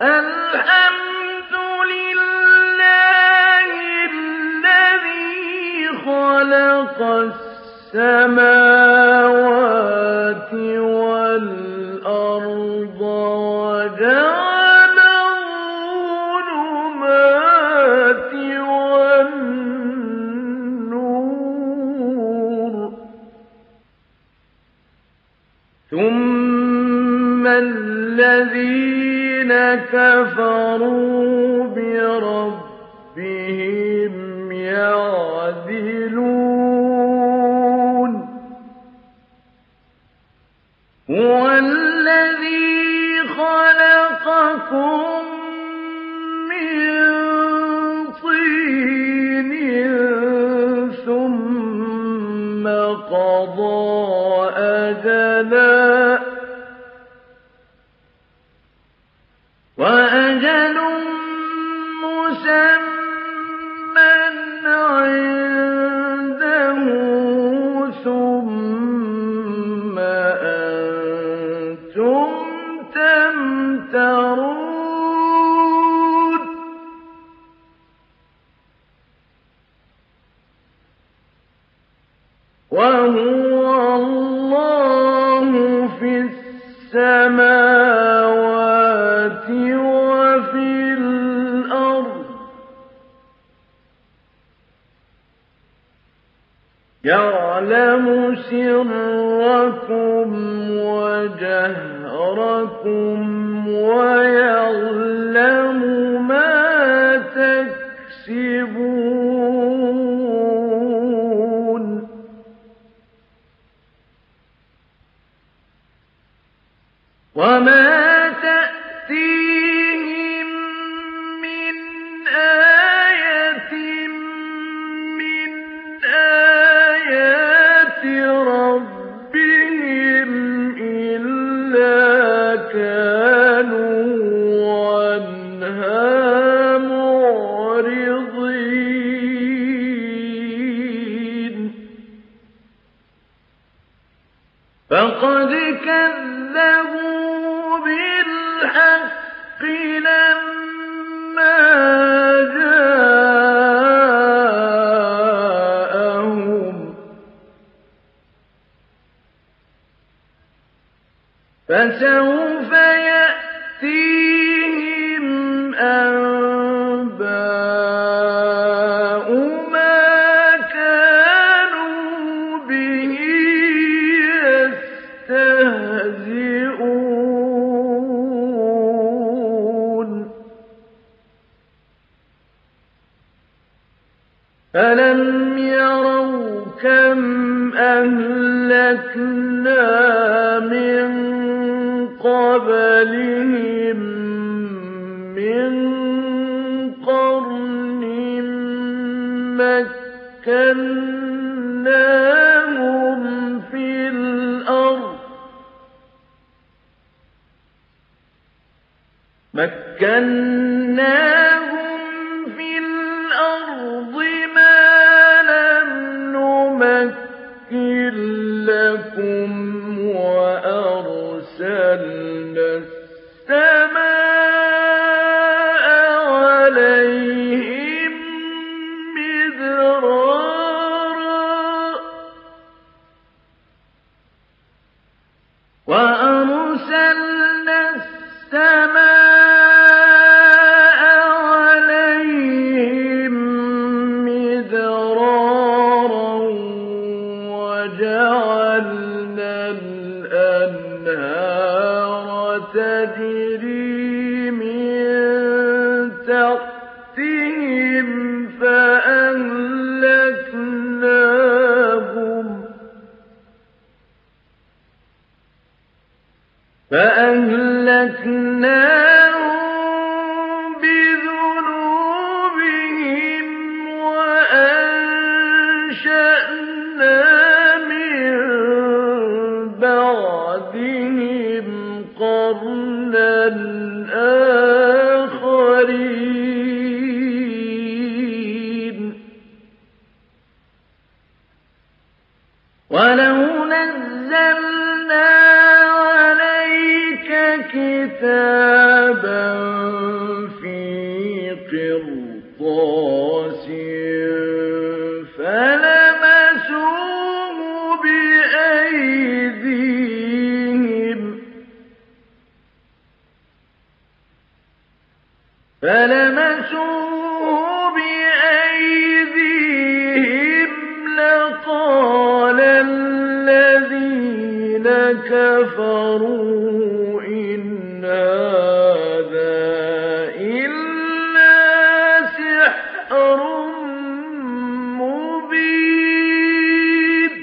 الحمد لله الذي خلق السماوات والأرض وجعل الظلمات والنور ثم الذين كفروا بربهم يعدلون هو الذي خلقكم من طين ثم قضى أجلا وأجل مسمى عنده ثم أنتم تمترون وهو الله في السماوات وفي الأرض يعلم سركم وجهركم ويعلم ما تكسبون وما تأتيهم من آية من آيات ربهم إلا كانوا عنها معرضين فقد كذبوا بالحق لما جاءهم فسوف يأتيهم أنباء ما كانوا به يستهزئون ألم يروا كم أهلكنا من قبلهم من قرن مكناهم في الأرض ما لم نمكن لكم وأرسلنا السماء عليهم مدرارا وأرسلنا السماء عليهم مدرارا وجعلنا الأنهار تجري من تحتهم فأهلكناهم بذنوبهم وأنشأنا من بعدهم قرنا آخرين ولو نزلنا عليك كتابا كِتَابًا فِي قِرْطَاسٍ فَلَمَسُوهُ بِأَيْدِيهِمْ لَقَالَ الَّذِينَ كَفَرُوا إِنْ هَٰذَا إِلَّا سِحْرٌ مُّبِينٌ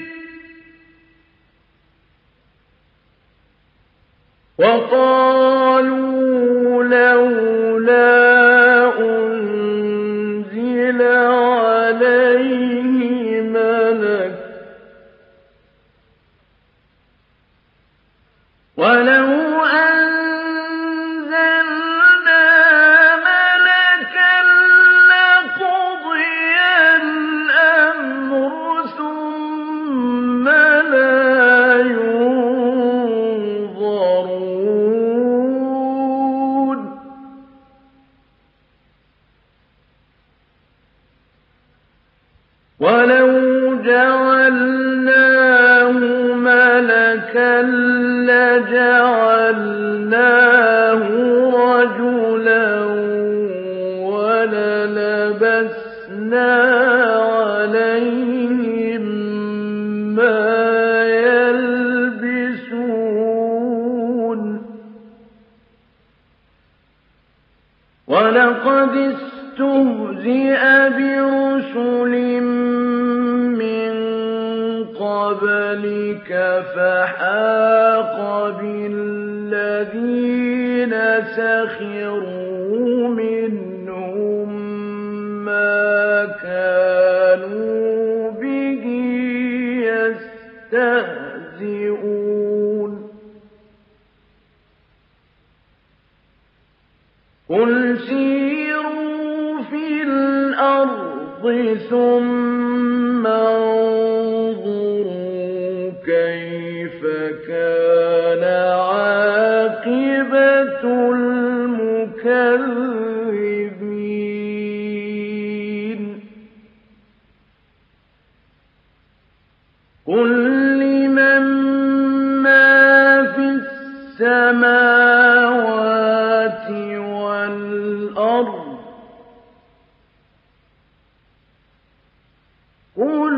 وَقَالُوا لَوْلَا أُنزِلَ عَلَيْهِ مَلَكٌ ۖ وَلَوْ أَنزَلْنَا مَلَكًا لَّقُضِيَ الْأَمْرُ ثُمَّ لَا يُنظَرُونَ وَلَوْ جَعَلْنَاهُ مَلَكًا لَّجَعَلْنَاهُ رَجُلًا وَلَلَبَسْنَا عَلَيْهِم مَّا يَلْبِسُونَ وَلَقَدِ اسْتُهْزِئَ بِرُسُلٍ مِّن قَبْلِكَ فَحَاقَ بِالَّذِينَ سَخِرُوا مِنْهُم مَّا كَانُوا بِهِ يَسْتَهْزِئُونَ قُلْ سِيرُوا فِي الْأَرْضِ ثُمَّ انظُرُوا كَيْفَ كَانَ عَاقِبَةُ الْمُكَذِّبِينَ قُل لِّمَن مَّا فِي السَّمَاوَاتِ وَالْأَرْضِ قُل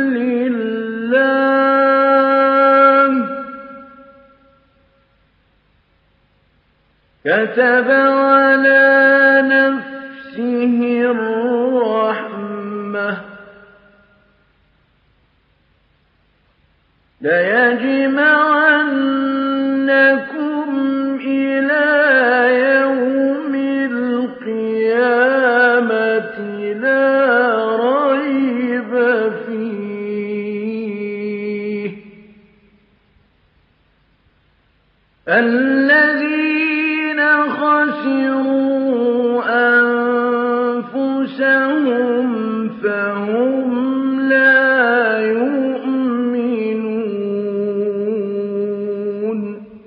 لِّلَّهِ كَتَبَ عَلَىٰ نَفْسِهِ الرَّحْمَةَ لَيَجْمَعَنَّكُمْ إِلَىٰ يَوْمِ الْقِيَامَةِ لَا رَيْبَ فِيهِ الَّذِينَ خَسِرُوا أَنفُسَهُمْ فَهُمْ لَا يُؤْمِنُونَ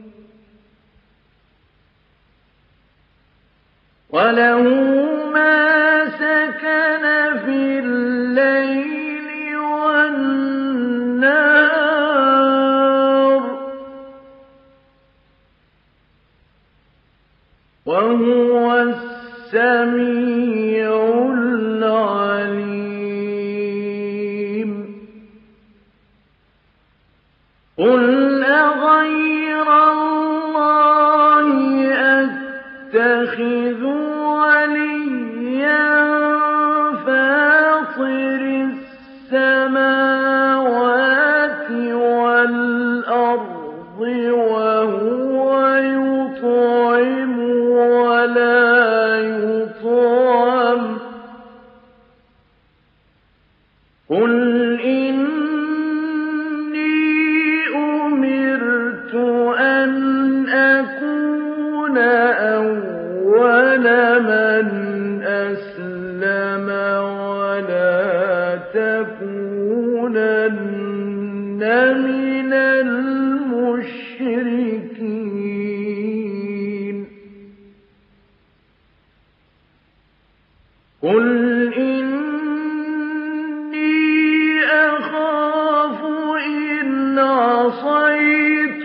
وَلَهُ مَا سَكَنَ فِي اللَّيْلِ وَالنَّهَارِ وَهُوَ السَّمِيعُ الْعَلِيمُ قُلْ أَغَيْرَ اللَّهِ أَتَّخِذُ وَلِيًّا فَاطِرِ السَّمَاوَاتِ وَالْأَرْضِ وَهُوَ يُطْعِمُ وَلَا يُطْعَمُ قُلْ إِنِّي أُمِرْتُ أَنْ أَكُونَ أَوَّلَ مَنْ أَسْلَمَ وَلَا تَكُونَنَّ مِنَ الْمُشْرِكِينَ قُلْ إِنِّي أَخَافُ إِنْ عَصَيْتُ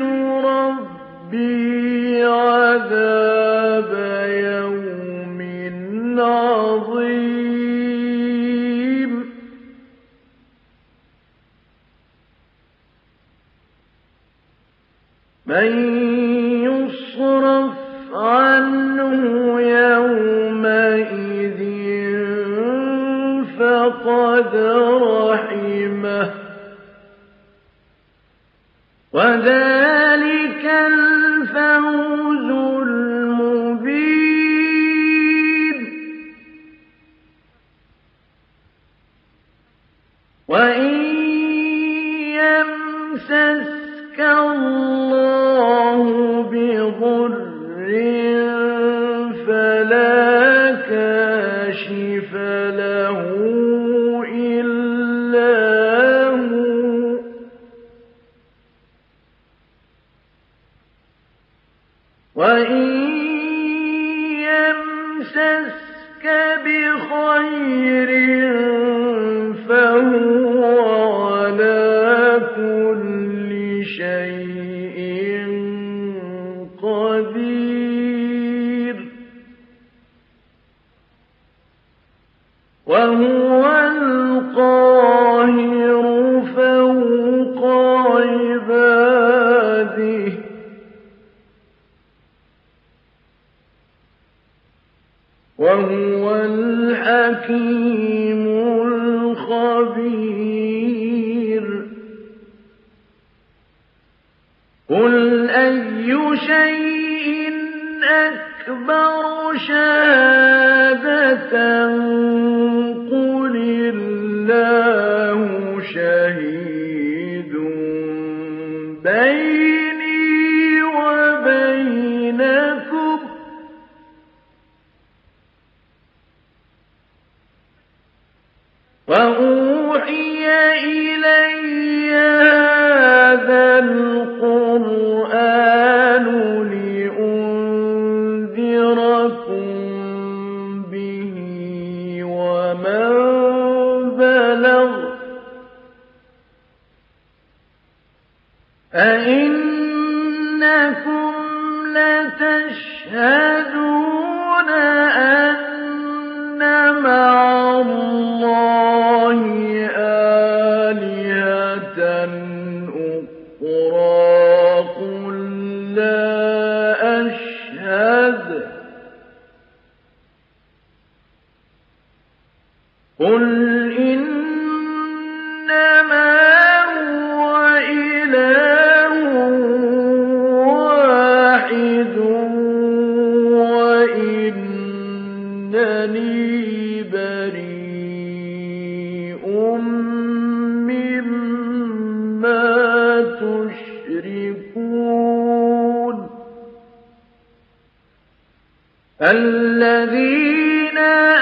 رَبِّي عَذَابَ يَوْمٍ عَظِيمٍ مَن يُصْرَفْ عَنْهُ يَوْمَئِذٍ فَقَدْ رَحِمَهُ ۚ وَذَلِكَ الْفَوْزُ الْمُبِينُ وَإِن يَمْسَسْكَ اللَّهُ بِضُرٍّ فَلَا كَاشِفَ لَهُ إِلَّا هُوَ ۖ وَإِن يَمْسَسْكَ بِخَيْرٍ فَهُوَ عَلَىٰ كُلِّ شَيْءٍ قَدِيرٌ وَهُوَ الْقَاهِرُ فَوْقَ عِبَادِهِ ۚ وَهُوَ الْحَكِيمُ الْخَبِيرُ قُلْ أَيُّ شَيْءٍ أَكْبَرُ شَهَادَةً قُلِ اللَّهُ شَهِيدٌ بَيْنِي وَبَيْنَكُمْ ۚ وَأُوحِيَ إِلَيَّ هَٰذَا الْقُرْآنُ لِأُنذِرَكُم بِهِ وَمَن بَلَغَ ۚ أَئِنَّكُمْ لَتَشْهَدُونَ أَنَّ مَعَ اللَّهِ آلِهَةً أُخْرَىٰ قُل لَّا أَشْهَدُ ۚ قُلْ إِنَّمَا هُوَ إِلَٰهٌ وَاحِدٌ وَإِنَّنِي بَرِيءٌ مِّمَّا تُشْرِكُونَ الَّذِينَ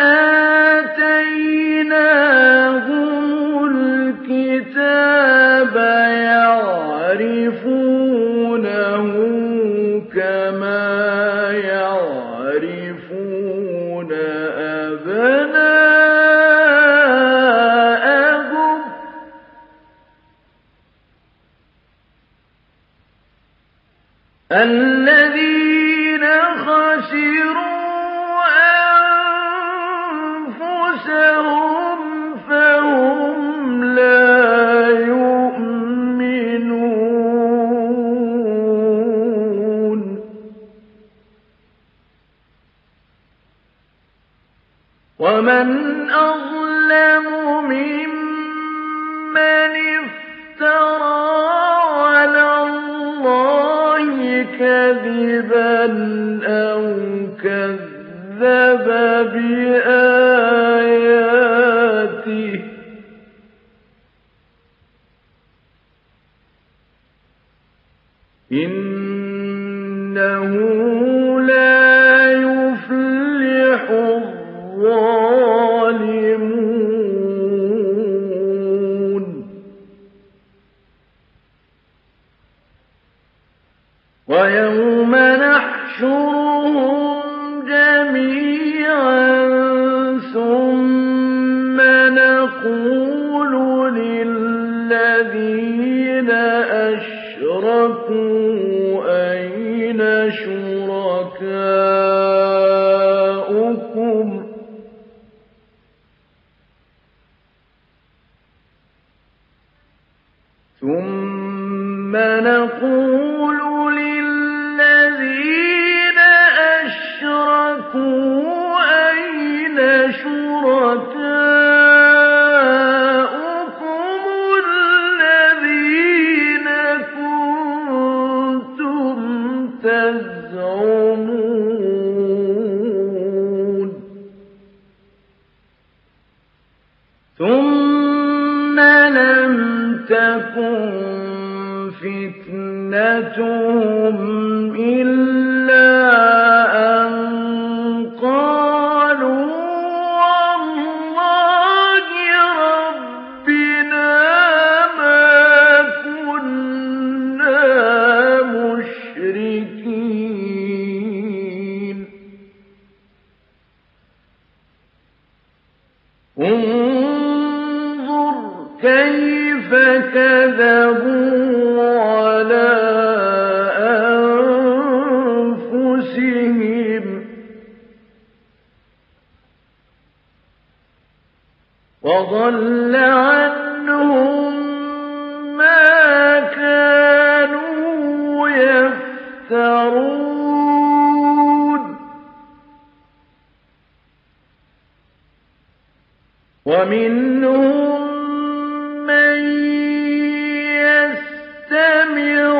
آتَيْنَاهُمُ الْكِتَابَ يَعْرِفُونَهُ كَمَا يَعْرِفُونَ أَبْنَاءَهُمْ ۖ الَّذِينَ خَسِرُوا أَنفُسَهُمْ فَهُمْ لَا يُؤْمِنُونَ وَمَنْ أَظْلَمُ مِمَّنِ افْتَرَىٰ عَلَى اللَّهِ كَذِبًا أَوْ كَذَّبَ بِآيَاتِهِ ۚ إِنَّهُ لَا يُفْلِحُ الظَّالِمُونَ وَيَوْمَ نَحْشُرُهُمْ جَمِيعًا ثُمَّ تَكُن فِتْنَتُهُمْ إِلَّا أَن قَالُوا وَاللَّهِ رَبِّنَا مَا كُنَّا مُشْرِكِينَ انظُرْ كَيْفَ كَذَبُوا عَلَىٰ أَنفُسِهِمْ وَضَلَّ عَنْهُم مَّا كَانُوا يَفْتَرُونَ وَمِنْهُم مَّن يَسْتَمِعُ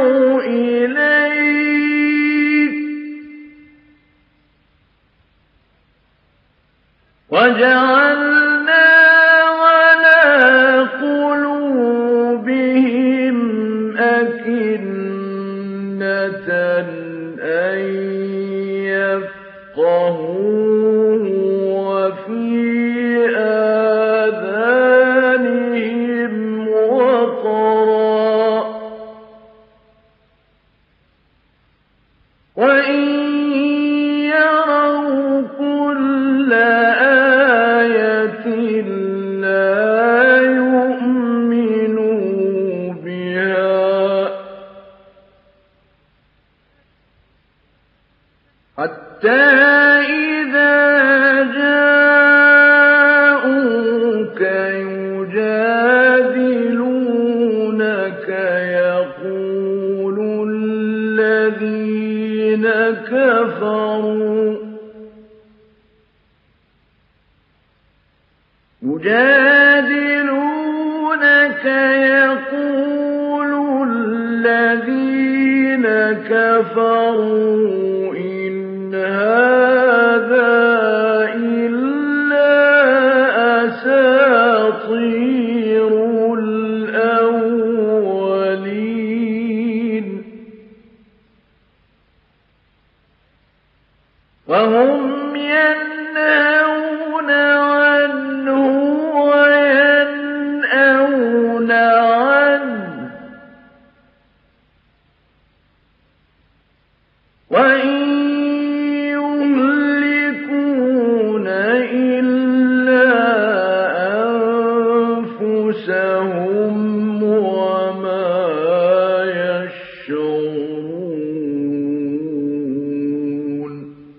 إِلَيْكَ وَجَعَلْنَا عَلَىٰ قُلُوبِهِمْ أَكِنَّةً أَن يَفْقَهُوهُ وَفِي آذَانِهِمْ وَقْرًا ۚ وَإِن يَرَوْا كُلَّ آيَةٍ لَّا يُؤْمِنُوا بِهَا حَتَّىٰ إِذَا جَاءُوكَ يُجَادِلُونَكَ يَقُولُ الَّذِينَ كَفَرُوا إِنْ هَٰذَا إِلَّا أَسَاطِيرُ الْأَوَّلِينَ وَهُمْ يَنْهَوْنَ عَنْهُ وَيَنْأَوْنَ عَنْهُ ۖ وَإِن يُهْلِكُونَ إِلَّا أَنفُسَهُمْ وَمَا يَشْعُرُونَ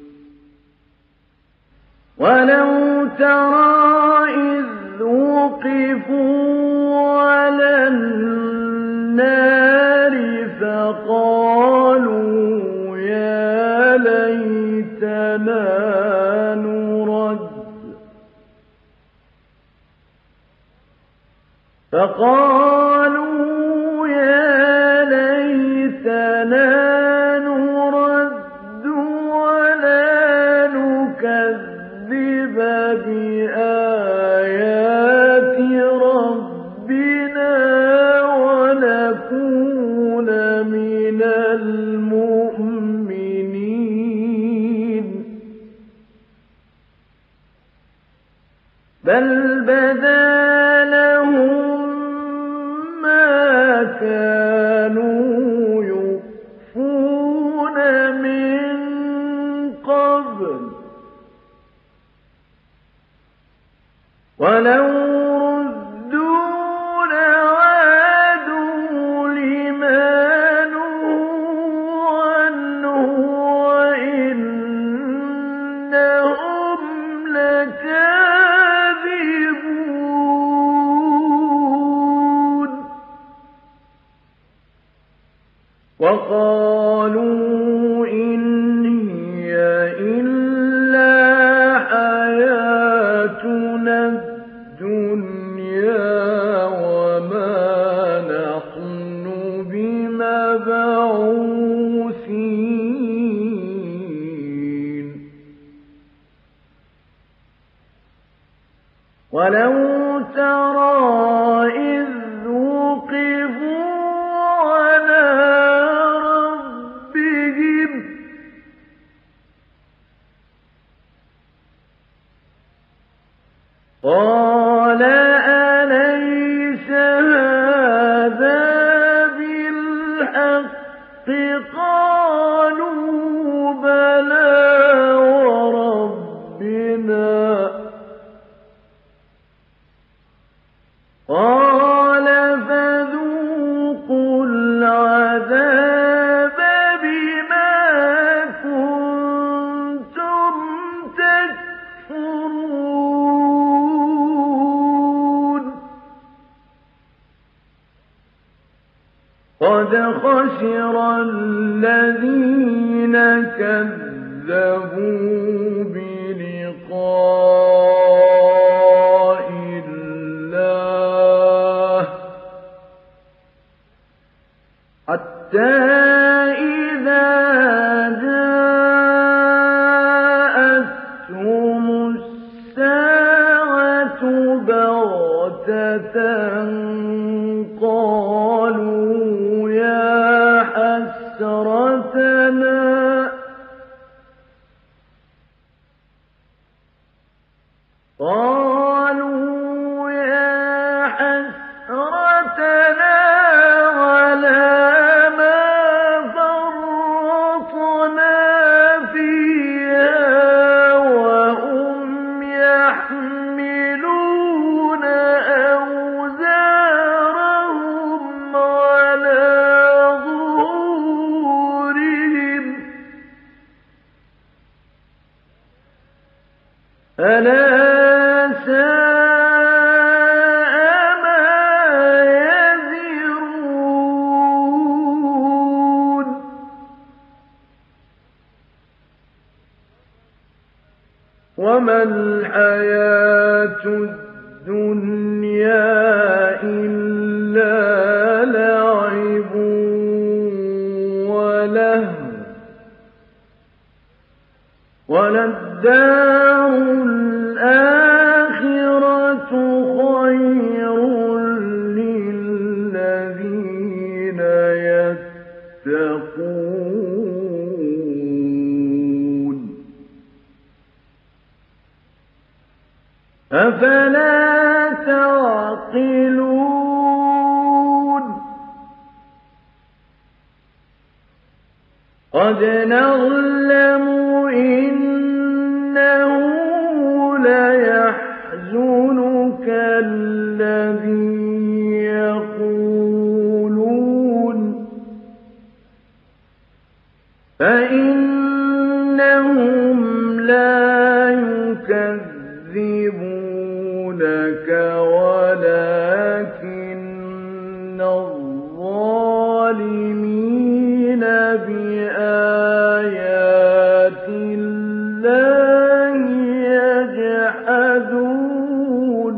وَلَوْ تَرَىٰ إِذْ وُقِفُوا عَلَى النَّارِ فَقَالُوا يَا لَيْتَنَا نُرَدُّ وَلَا نُكَذِّبَ بِآيَاتِ رَبِّنَا وَنَكُونَ مِنَ الْمُؤْمِنِينَ بَلْ بَدَا لَهُم مَّا كَانُوا يُخْفُونَ مِن قَبْلُ ۖ وَلَوْ رُدُّوا لَعَادُوا لِمَا نُهُوا عَنْهُ وَإِنَّهُمْ لَكَاذِبُونَ وَقَالُوا إِنْ هِيَ إِلَّا حَيَاتُنَا الدُّنْيَا وَمَا نَحْنُ بِمَبْعُوثِينَ وَلَوْ تَرَىٰ إِذْ وُقِفُوا قَالَ أَلَيْسَ هَٰذَا بِالْحَقِّ ۖ قَالُوا بَلَىٰ وَرَبِّنَا ۚ قَالَ فَذُوقُوا الْعَذَابَ بِمَا كُنتُمْ تَكْفُرُونَ قَدْ خَسِرَ الَّذِينَ كَذَّبُوا بِلِقَاءِ اللَّهِ حَتَّىٰ إِذَا جَاءَتْهُمُ السَّاعَةُ بَغْتَةً قَالُوا يَا حَسْرَتَنَا عَلَىٰ مَا فَرَّطْنَا فِيهَا وَهُمْ يَحْمِلُونَ أَوْزَارَهُمْ عَلَىٰ ظُهُورِهِمْ ۚ أَلَا سَاءَ مَا يَزِرُونَ وَمَا الْحَيَاةُ الدُّنْيَا إِلَّا لَعِبٌ وَلَهْوٌ ۖ وَلَلدَّارُ الْآخِرَةُ خَيْرٌ لِّلَّذِينَ يَتَّقُونَ ۗ أَفَلَا تَعْقِلُونَ قَدْ نَعْلَمُ إِنَّهُ لَيَحْزُنُكَ الَّذِي يَقُولُونَ فَإِنَّهُمْ لَا يُكَذِّبُونَكَ وَلَٰكِنَّ الظَّالِمِينَ بِآيَاتِ اللَّهِ يَجْحَدُونَ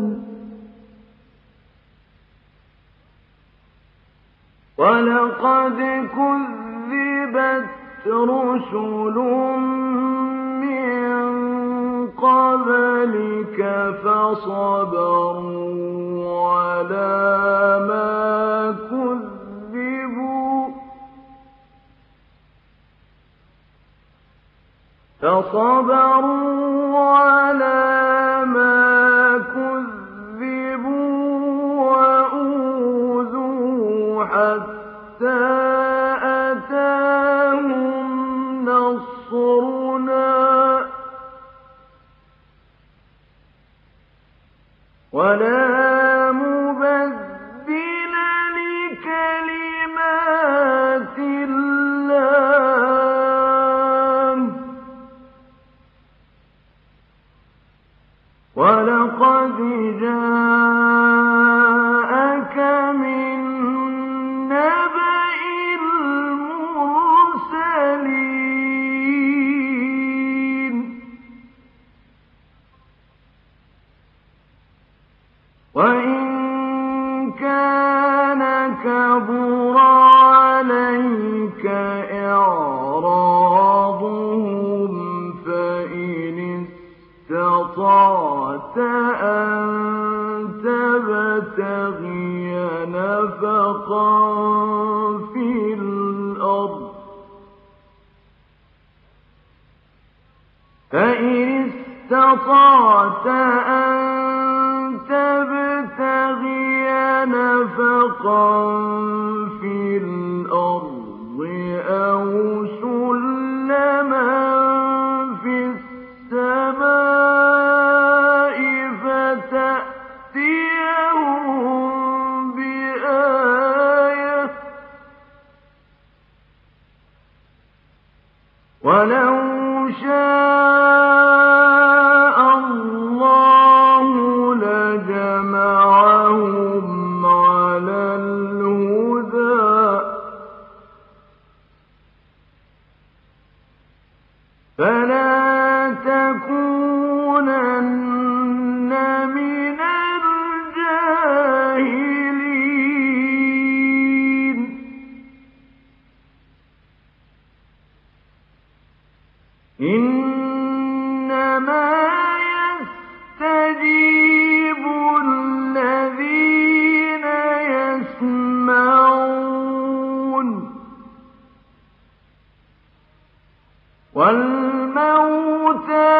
وَلَقَدْ كُذِّبَتْ رُسُلٌ مِّن قَبْلِكَ فَصَبَرُوا عَلَىٰ مَا كُذِّبُوا وَأُوذُوا حَتَّىٰ أَتَاهُمْ نَصْرُنَا ۚ وَلَا مُبَدِّلَ لِكَلِمَاتِ اللَّهِ ۚ وَلَقَدْ جَاءَكَ مِن نَّبَإِ الْمُرْسَلِينَ وَإِن كَانَ كَبُرَ عَلَيْكَ إِعْرَاضُهُمْ فَإِنِ اسْتَطَعْتَ أَن تَبْتَغِيَ نَفَقًا فِي الْأَرْضِ فَإِنِ اسْتَطَعْتَ أَن في الأرض أو سلما في السماء فتأتيهم بآية ولو شاء الله لجمعهم على الهدى فلا تكونن من الجاهلين إنما يستجيب الذين يسمعون والموتى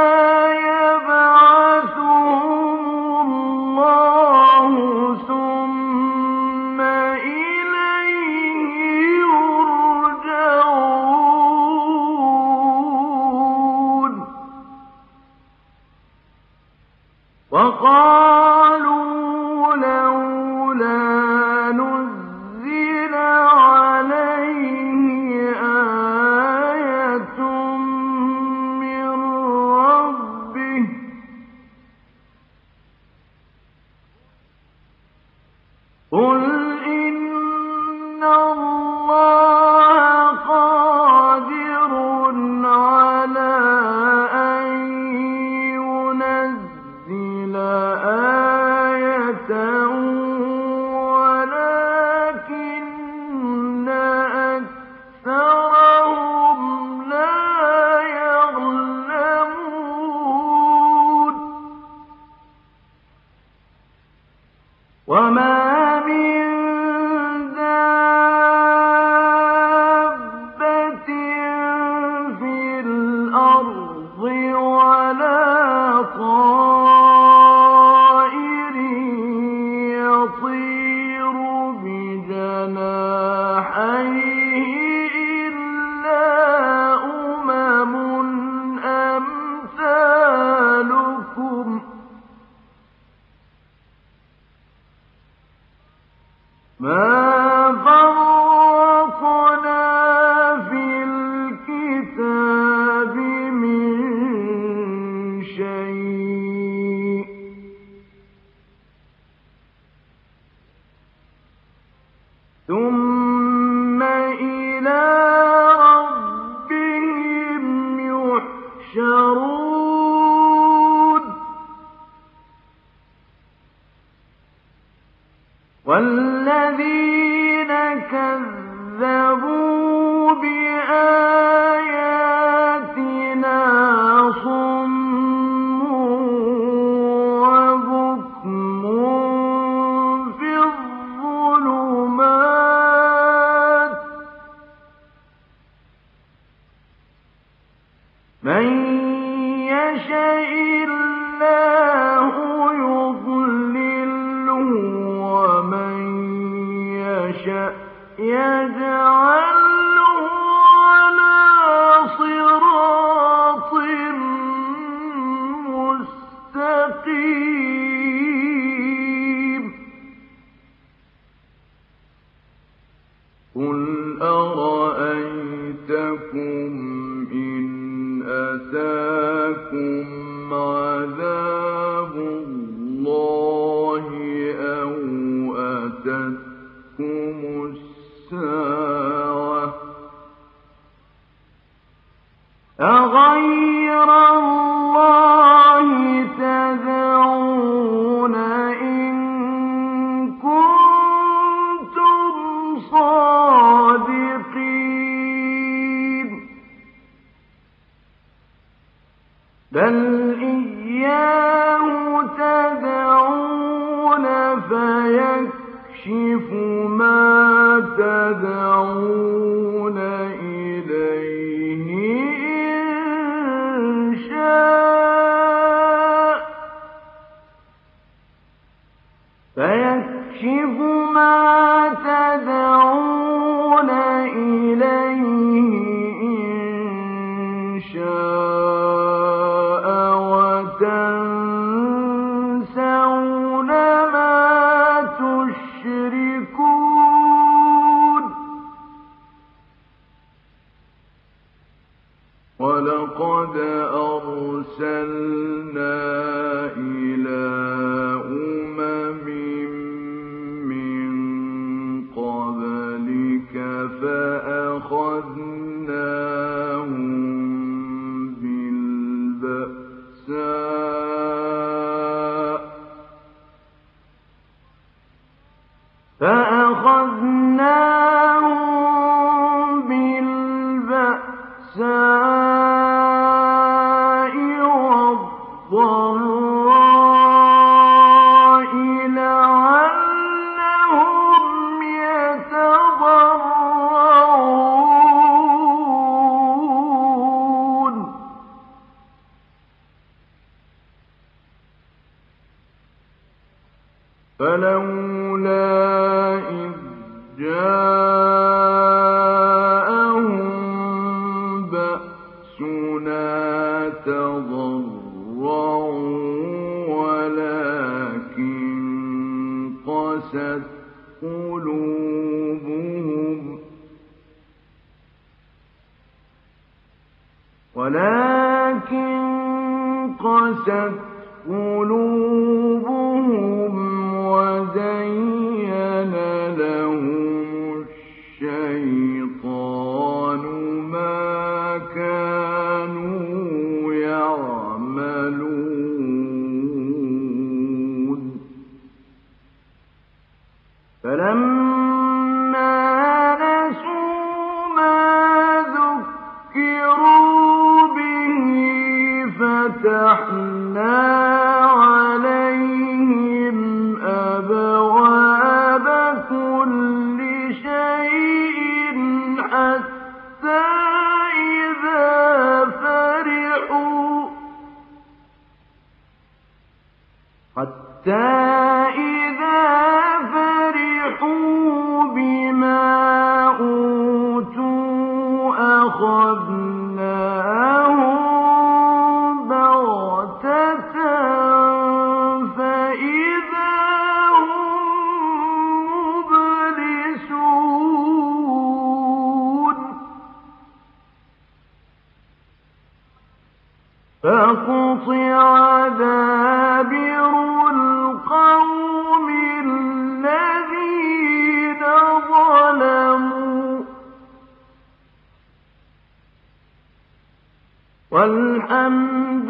يبعثهم الله ثم إليه يرجعون وقالوا لولا نزل عليه آية من ربه قل إن الله قادر على أن ينزل آية ولكن أكثرهم لا يعلمون وما من دابة في الأرض ولا طائر يطير بجناحيه إلا أمثالكم ما فرطنا في الكتاب من شيء ثم إلى ربهم يحشرون والذين كذبوا بآياتنا صم وبكم في الظلمات من يشاء الله يضلله ومن يشاء يجعله على صراط مستقيم قل أرأيتكم إن أتاكم عذاب الله أو أتتكم الساعة أغير الله تدعون إن كنتم صادقين بل إياه تدعون فيكشف ما تدعون إليه إن شاء فيكشف ما أرسلنا إلى أمم من قبلك فأخذناهم بالبأساء والضراء لعلهم يتضرعون فلولا إذ جاءهم بأسنا تضرعوا ولكن قست قلوبهم وزين لهم الشيطان ما كانوا يعملون فلما نسوا ما ذكروا به فتحنا عليهم أبواب كل شيء حتى إذا فرحوا بما أوتوا أخذناهم بغتة فإذا هم مبلسون فقطع دابر القوم الذين ظلموا والحمد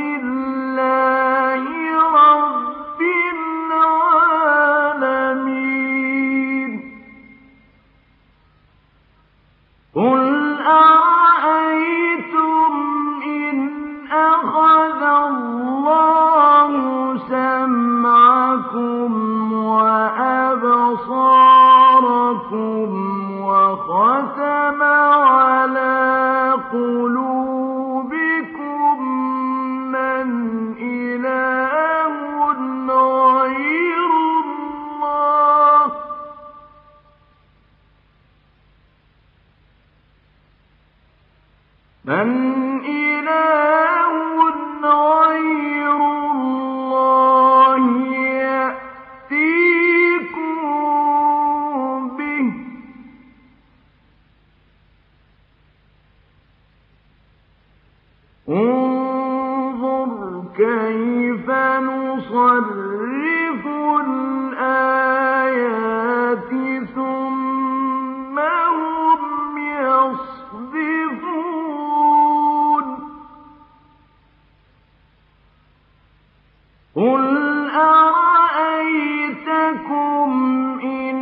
لله رب العالمين قل أرأيتم إن أخذ الله سمعكم وأبصاركم وختم على قلوبكم من إله غير الله يأتيكم به انظر كيف نصرف الآيات ثم هم يصدفون قل أرأيتكم إن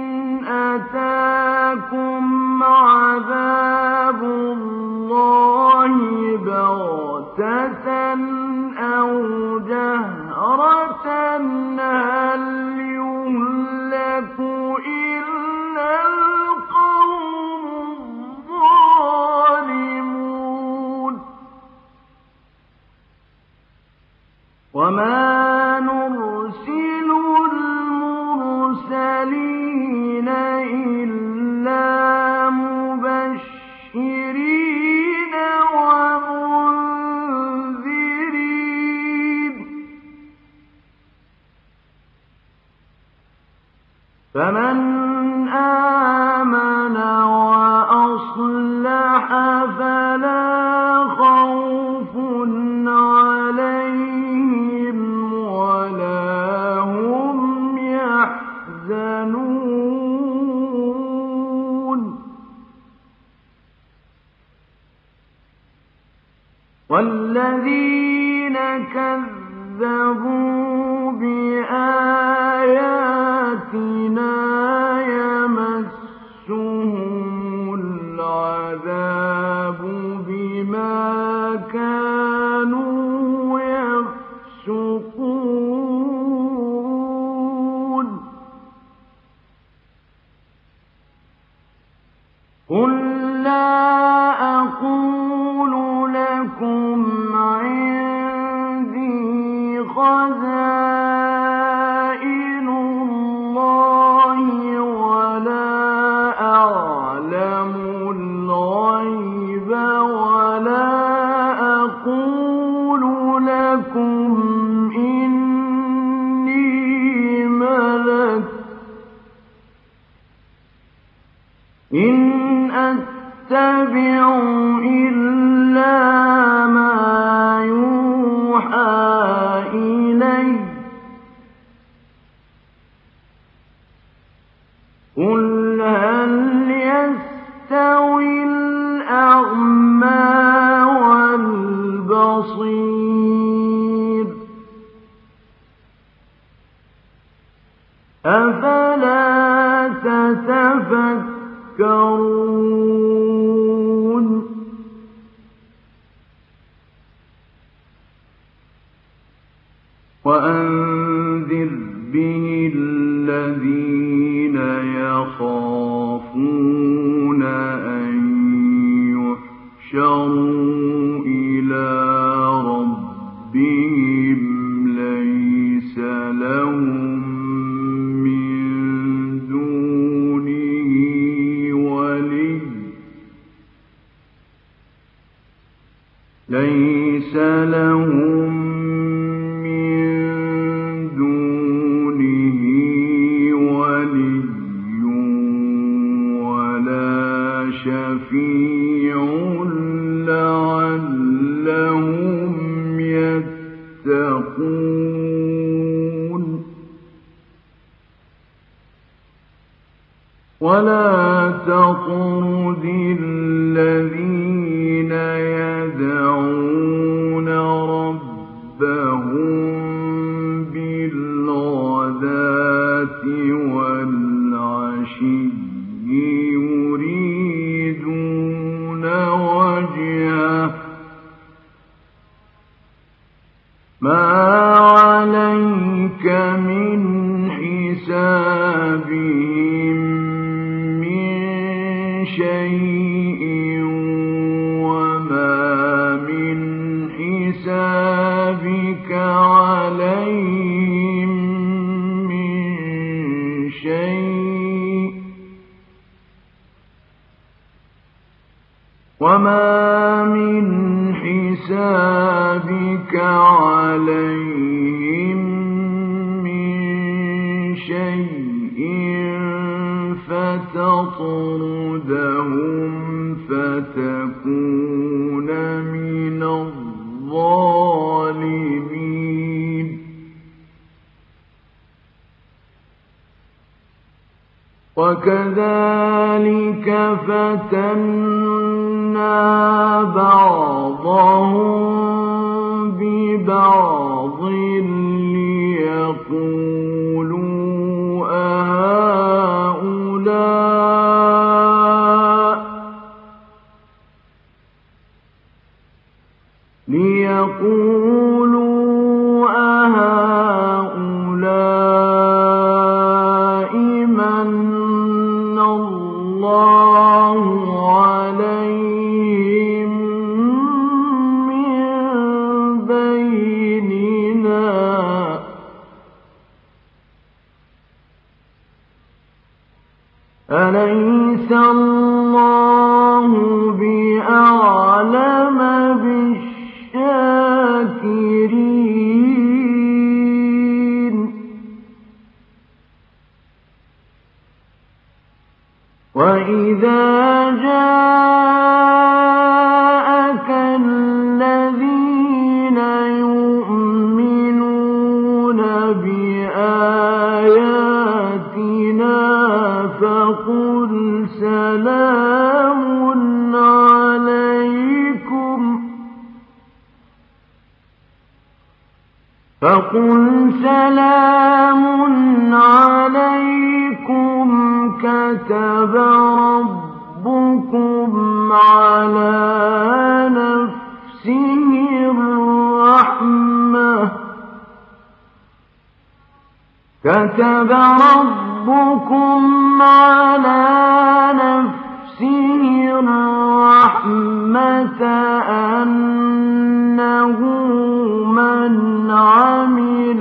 أتاكم عذاب الله بغتة أو جهرة هل يهلك إلا القوم الظالمون وما نرسل المرسلين إلا مبشرين ومنذرين فمن آمن وأصلح فلا خوف عليهم والذين كذبوا بآياتنا يمسهم العذاب بما كانوا يفسقون قل لا أقول لكم عندي خزائن الله ولا أعلم الغيب ولا أقول لكم إني ملك إن أتبع إلا ما يوحى إلي قل هل يستوي الأعمى والبصير أفلا تتفكرون وأنذر به الذين يخافون أن يحشروا إلى ربهم ليس لهم من دونه ولي ولا شفيع لعلهم يتقون ولا تطرد الذين يدعون ربهم بالغداة والعشي يريدون وجهه ما عليك من حسابهم من شيء حسابك عليهم من شيء وما من حسابك عليهم من شيء فتطردهم فتكون من الظالمين وكذلك فتنا بعضهم ببعض ليقولوا أهؤلاء من الله عليهم من بيننا أليس الله بأعلم بالشاكرين وإذا جاءك الذين يؤمنون بآياتنا فقل سلام عليكم فقل سلام عليكم كتب ربكم على نفسه الرحمة كتب ربكم على نفسه الرحمة أنه من عمل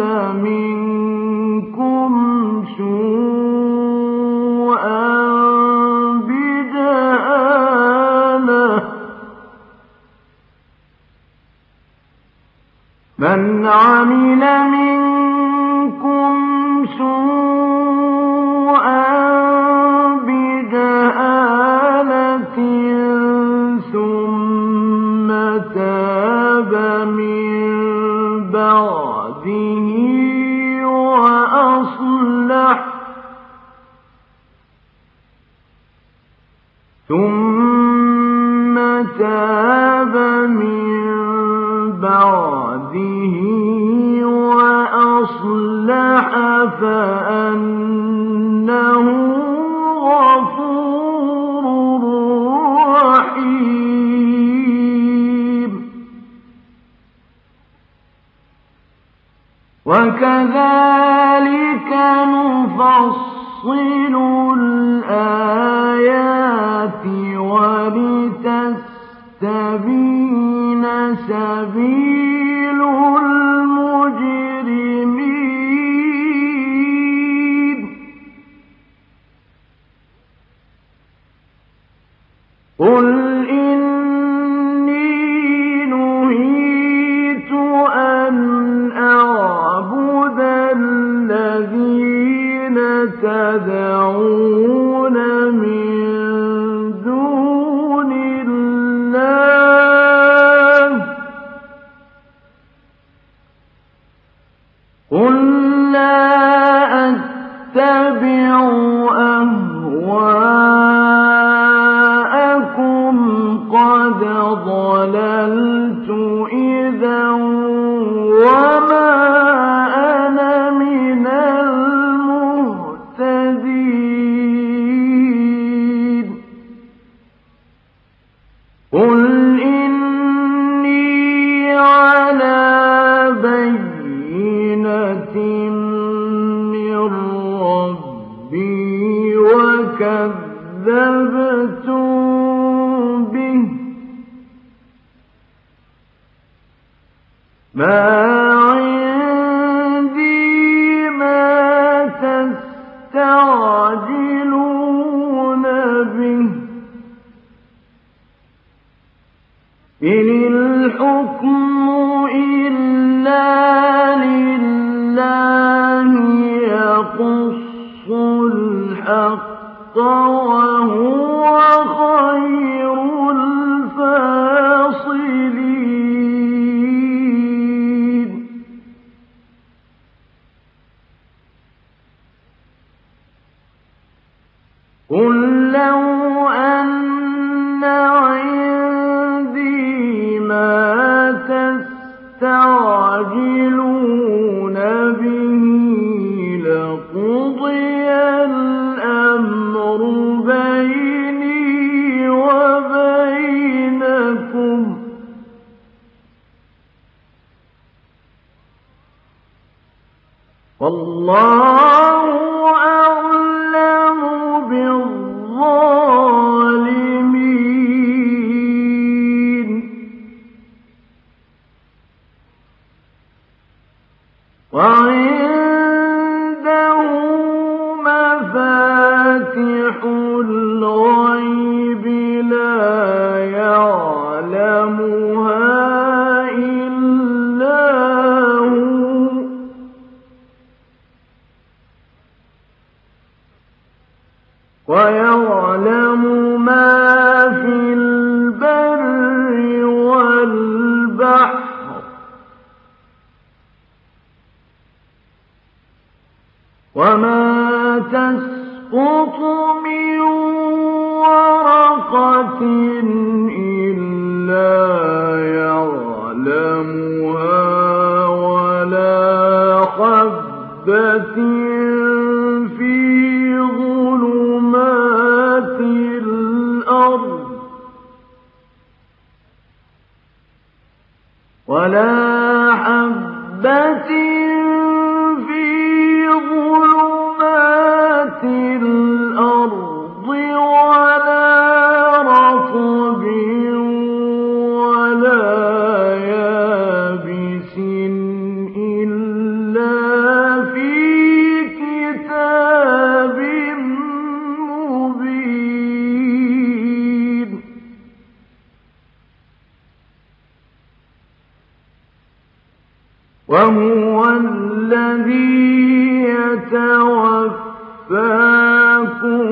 منكم سوءا بجهالة من عمل منكم سوءا بجهالة ثم تاب من بعده وأصلح فأنه غفور رحيم. وكذلك نفصل الآيات ولتستبين سبيل المجرمين. قل إني نهيت أن أعبد الذين تدعون من دون الله قل لا أتبع أهواءكم قد ضللت إذا وما أنا من المهتدين. قل إني على بينة من ربي وكذبتم به ما عندي ما تستعجلون به إن الحكم إلا لله يقص الحق وهو خير الفاصلين. قل لو أن عندي ما تستعجلون به لقضي الأمر بيني وبينكم والله أعلم بالظالمين. وعنده مفاتح الغيب لا يعلمها إلا هو ويعلم ما في البر والبحر وما تسقط من ورقة إلا يعلمها ولا حبة في ظلمات الأرض ولا حبة في ظلمات الأرض ولا رطب ولا يابس إلا في كتاب مبين وهو الذي يتوفاكم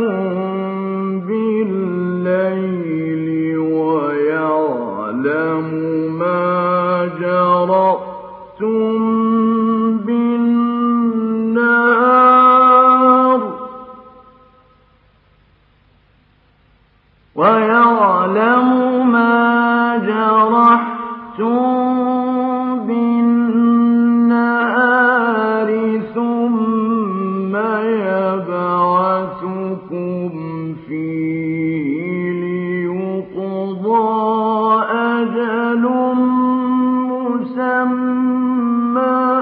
بالليل ويعلم ما جرأتم بالنهار ويعلم ما جرحتم بالنهار ثم يبعثكم فيه ليقضى أجل مسمى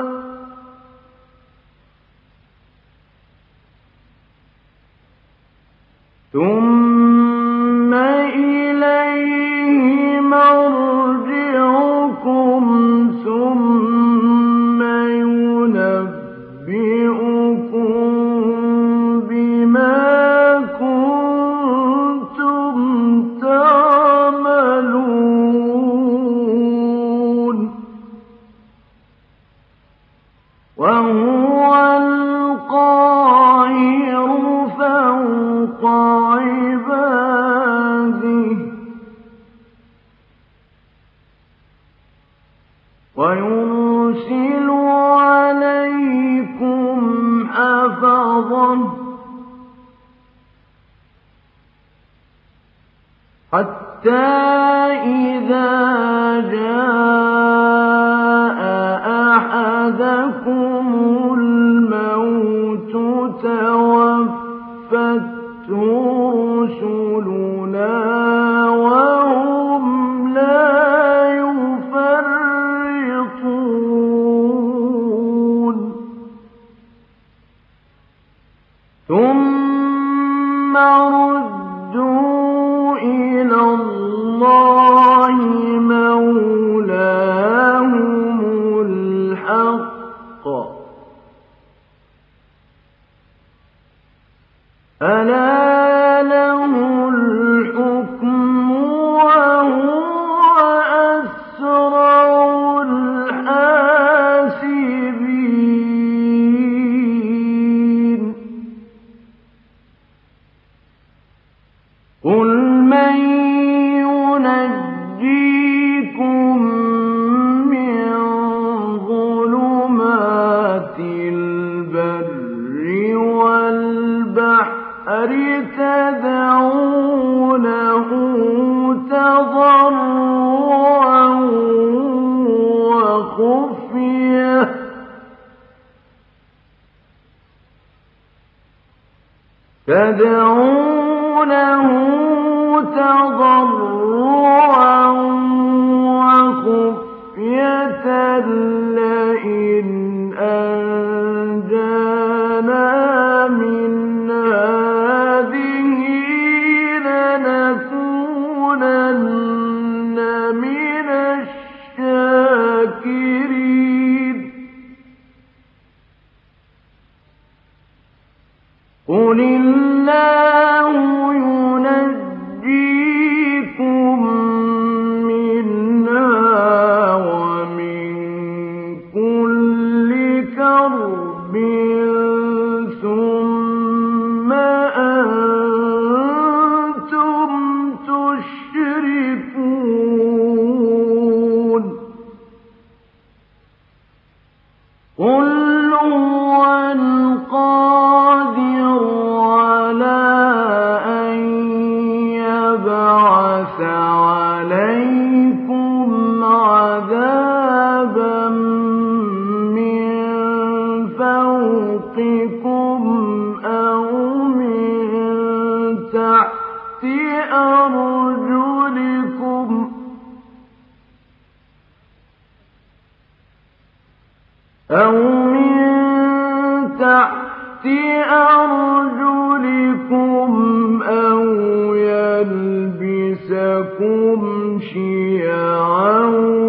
ثم إليه مرجعكم ثم ينبئكم بما كنتم تعملون وهو القاهر فوق عباده ويرسل عليكم حفظا حتى إذا جاء أحدكم الموت توفته رسلنا وهم لا يفرطون ثم ردوا إلى الله مولاهم الحق ألا له الحكم وهو أسرع الحاسبين قل من ينجيكم من ظلمات البر والبحر تدعونه تضرعا وخفية لئن أنجانا من هذه لنكونن من الشاكرين قل الله ينجيكم منها ومن كل كرب ثم أنتم تشركون قل هو القادر على أن يبعث عليكم عذابا من فوقكم فوقكم أو من تحت أرجلكم أو يلبسكم شيعا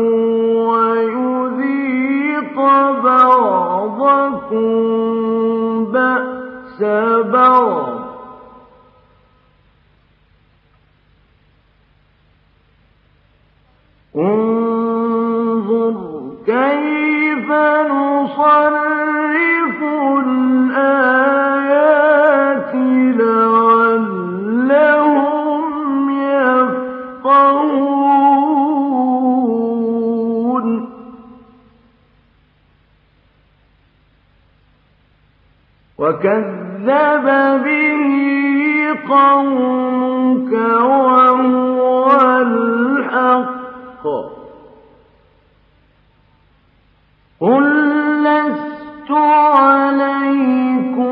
ويذيق بعضكم بأس بعض انظر كيف نصرف الآيات لعلهم يفقهون وكذب به قومك وهو الحق قل لست عليكم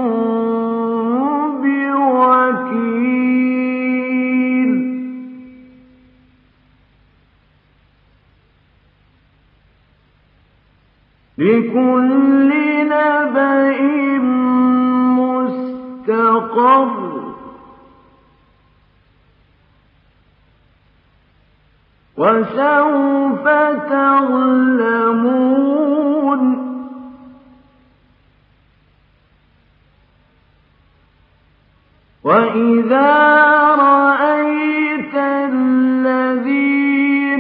بوكيل لكل نبأ مستقر وسوف تعلمون وإذا رأيت الذين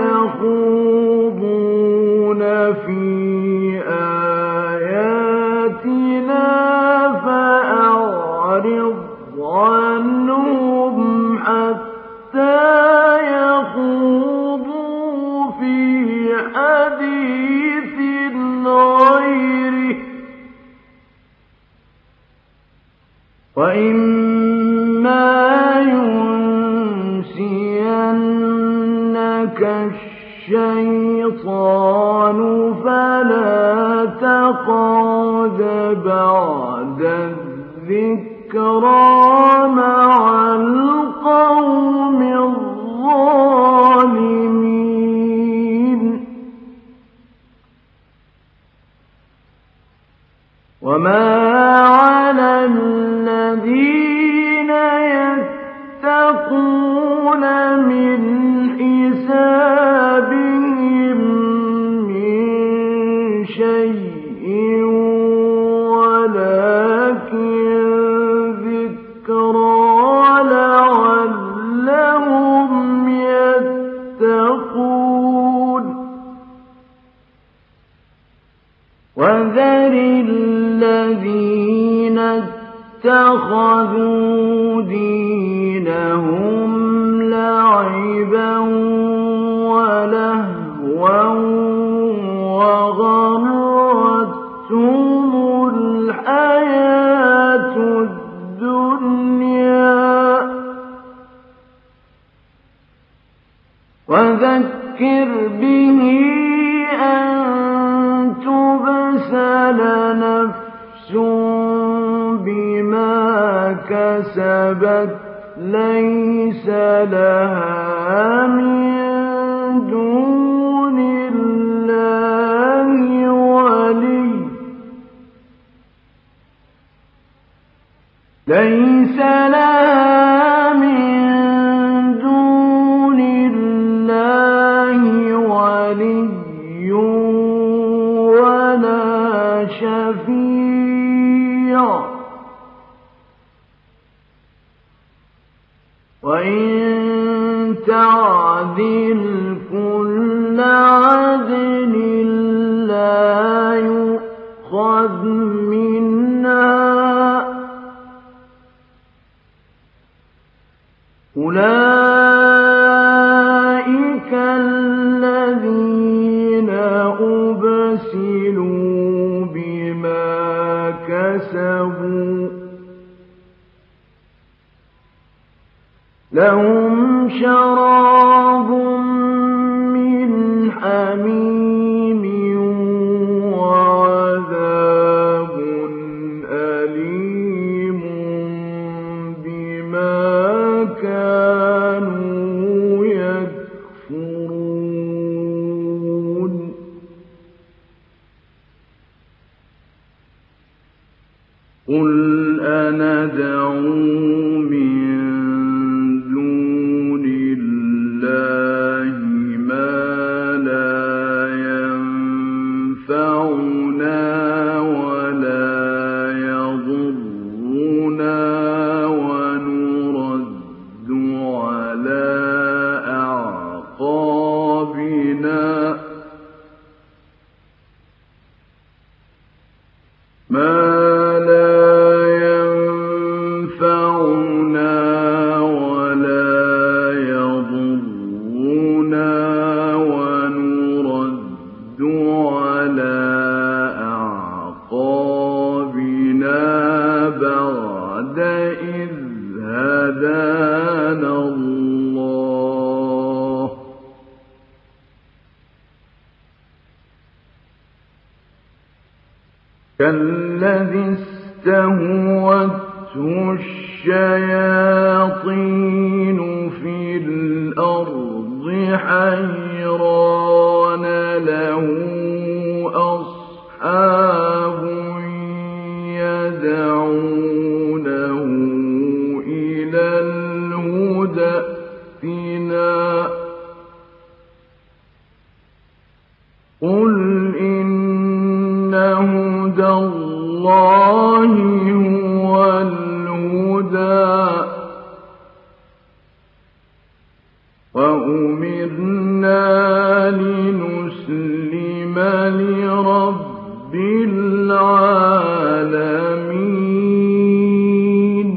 يخوضون في آياتنا فأعرض عنهم حتى يخوضوا في حديث غيره وإما ينسينك الشيطان فلا تقعد بعد الذكرى مع القوم الظالمين وما على الذين يتقون من حسابهم من شيء ولكن ذكرى لعلهم يتقون وذر الذين اتخذوا دينهم لعبا ولهوا وغرتهم الحياة الدنيا وذكر به أن تبسل نفس بما كسبت ليس لها من دون الله ولي ليس لها من دون الله ولي ولا شفيع وإن تعدل كل عدل لا يؤخذ منها أولئك الذين أبسلوا بما كسبوا لهم شراب من حميم وعذاب قُلْ أَنَدْعُو مِن دُونِ اللَّهِ مَا لَا يَنفَعُنَا وَلَا يَضُرُّنَا وَنُرَدُّ عَلَىٰ أَعْقَابِنَا بَعْدَ إِذْ هَدَانَا اللَّهُ ۚ كَالَّذِي اسْتَهْوَتْهُ الشَّيَاطِينُ فِي الْأَرْضِ حَيْرَانَ لَهُ أَصْحَابٌ يَدْعُونَهُ إِلَى الْهُدى ائْتِنَا ۗ قُلْ إِنَّ هُدَى اللَّهِ هُوَ الْهُدَىٰ ۖ وَأُمِرْنَا لِنُسْلِمَ لِرَبِّ الْعَالَمِينَ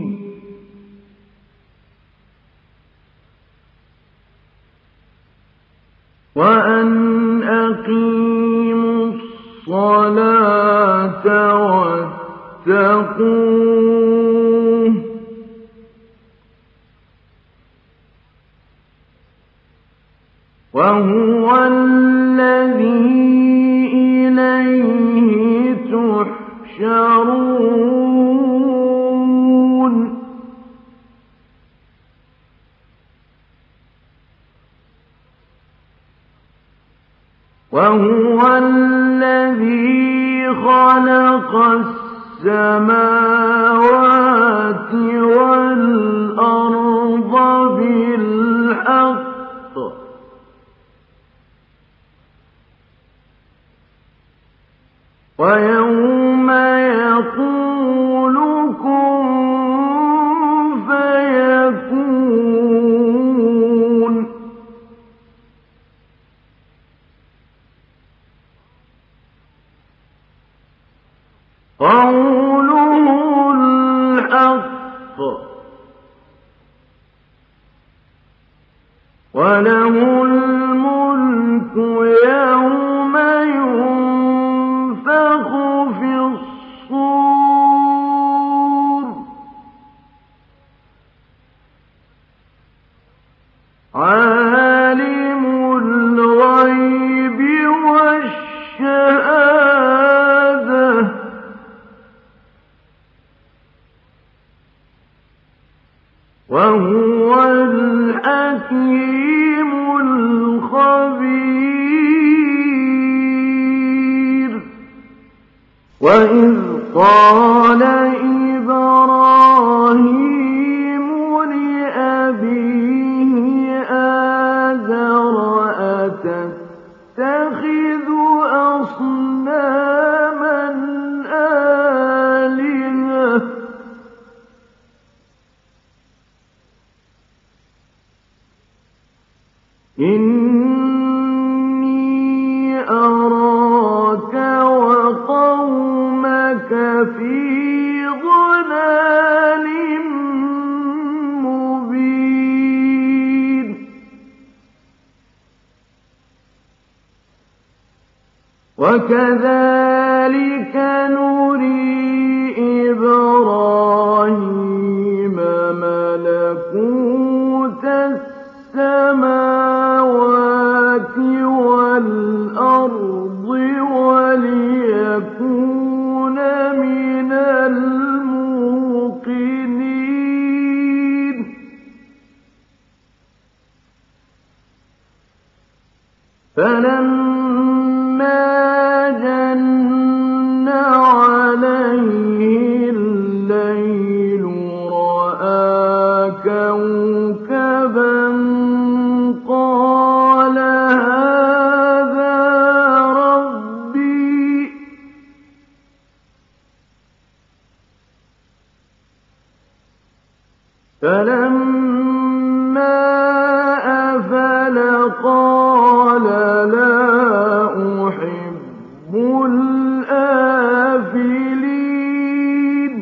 وَأَنْ أَقِيمُوا الصَّلَاةَ وَاتَّقُوهُ ۚ وَهُوَ الَّذِي إِلَيْهِ تُحْشَرُونَ وَهُوَ الَّذِي خَلَقَ السَّمَاوَاتِ وَالْأَرْضَ بِالْحَقِّ ۚ وَيَوْمَ يَقُولُ كُن فَيَكُونُ قَوْلُهُ الْحَقُّ ۚ وَلَهُ الْمُلْكُ يَوْمَ يُنفَخُ فِي الصُّورِ ۚ عَالِمُ الْغَيْبِ وَالشَّهَادَةِ ۚ وَهُوَ الْحَكِيمُ الْخَبِيرُ وَإِذْ قَالَ إِبْرَاهِيمُ لِأَبِيهِ آزَرَ أَتَتَّخِذُ أَصْنَامًا آلِهَةً إِنِّي أَرَاكَ وَقَوْمَكَ فِي ضَلَالٍ مُّبِينٍ وَكَذَٰلِكَ نُرِي إِبْرَاهِيمَ مَلَكُوتَ السَّمَاوَاتِ وَالْأَرْضِ وَلِيَكُونَ مِنَ الْمُوقِنِينَ فَلَمَّا جَنَّ عَلَيْهِ فلما أفل قال لا أحب الآفلين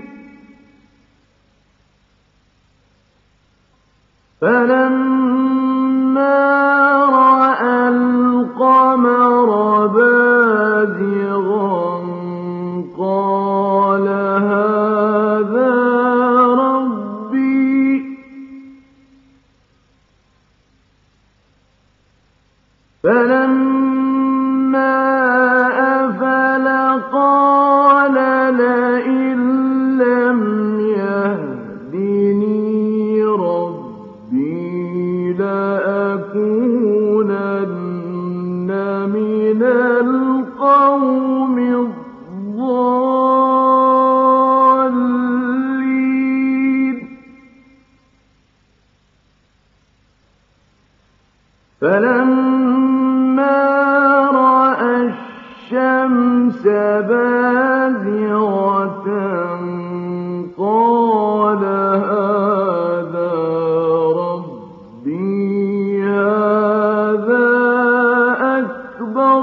فلما رأى القمر بازغا قال هذا ربي فلما أفل قال لئن لم يهدني ربي لأكونن من القوم الضالين فلما رأى الشمس بازغة قال هذا ربي هذا أكبر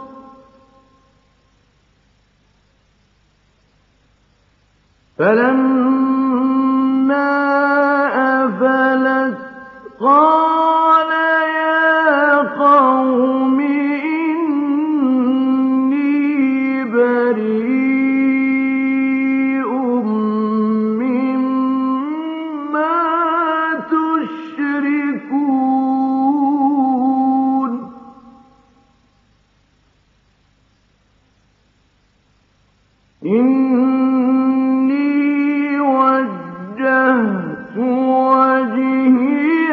فلما أفلت قال يا قوم إني بريء مما تشركون إني وجهت وجهي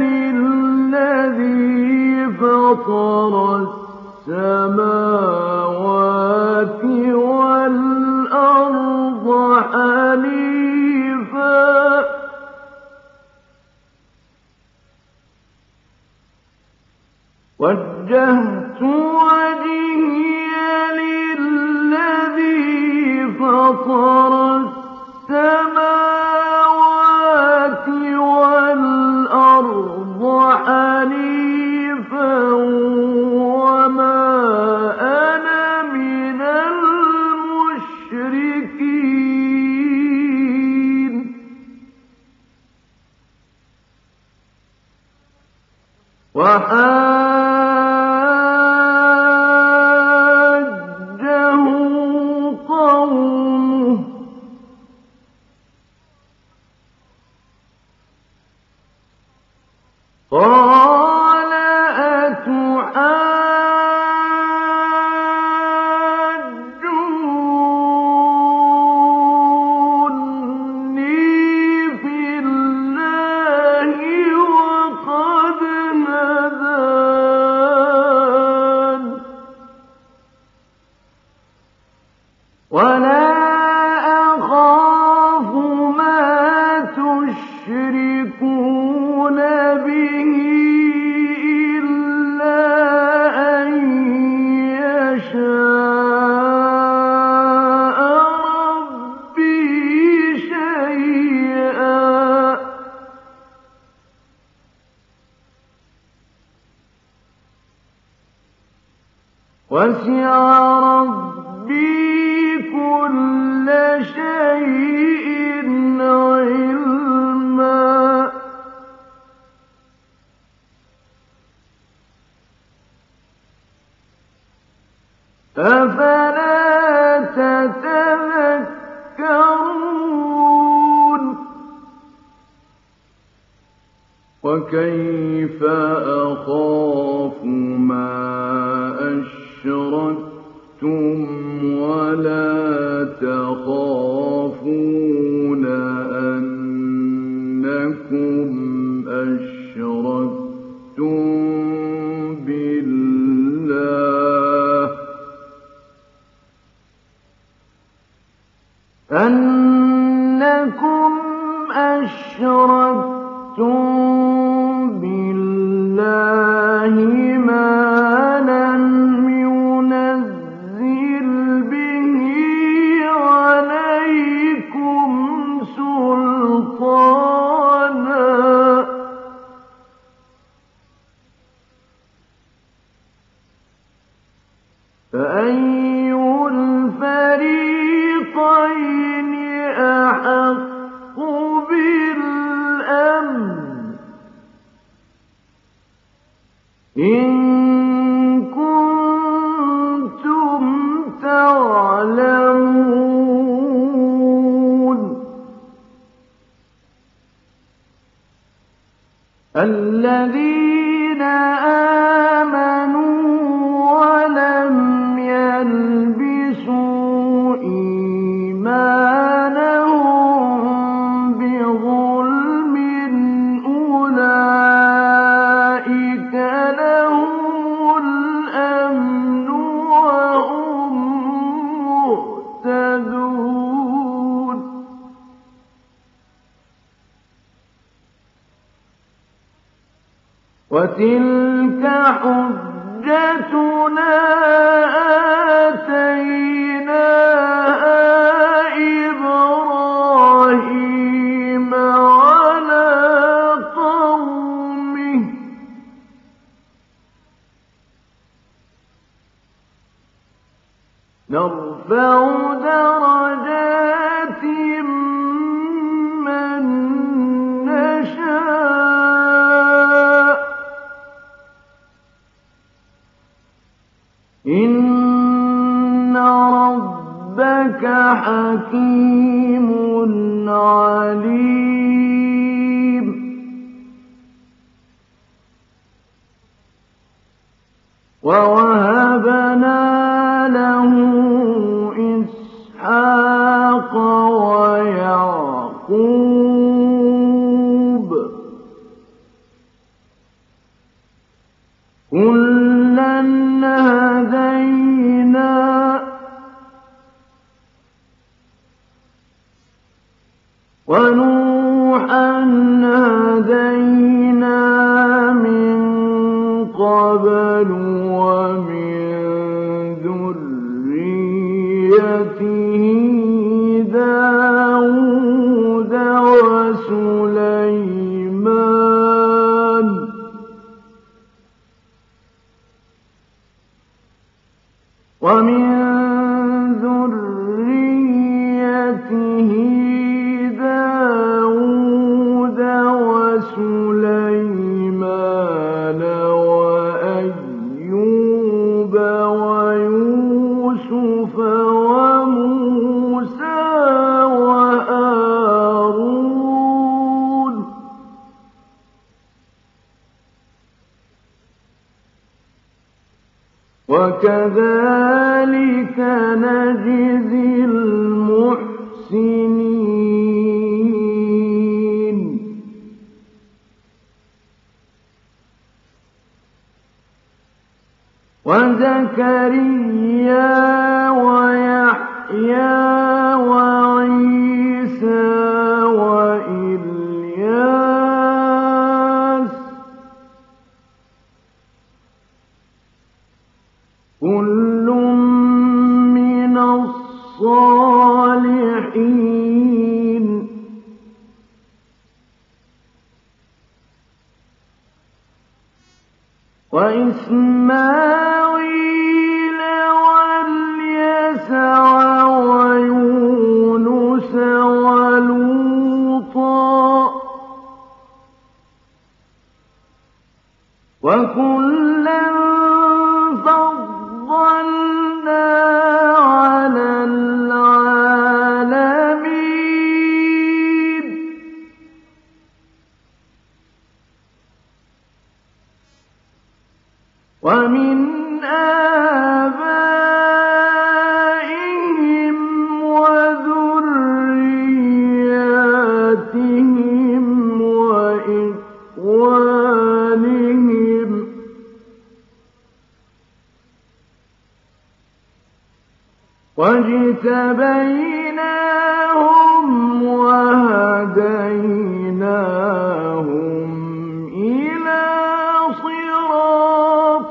للذي فطر السماوات والأرض حنيفا وجهت وجهي للذي فطر السماوات والأرض حنيفا وما أنا من المشركين وحاجه قومه قال أتحاجوني في الله وقد هدان ولا أخاف ما تشركون به إلا أن يشاء ربي شيئا وسع ربي كل شيء علما أفلا تتذكرون وكيف أخاف ما أشركتم ولا تخافون أنكم أشركتم بالله ما لم ينزل به عليكم سلطانا الذين آمنوا ولم يلبسوا إيمانهم بظلم أولئك لهم الأمن وهم مهتدون وتلك حجتنا آتيناها إبراهيم على قومه نرفع درجات من نشاء إن ربك حكيم عليم ووهبنا له إسحاق ويعقوب كلا هدينا ونوحا هدينا من قبل ومن ذريته داود وسليمان ومن ذريته داود وسليمان وأيوب ويوسف وموسى وهارون وكذلك نجزي المحسنين وزكريا ويحيى وعيسى وإلياس كل من الصالحين وإسماعيل واليسع ويونس ولوطا وكلا فضلنا على العالمين ومن آبائهم وذرياتهم وإخوانهم واجتبيناهم وهديناهم إلى صراط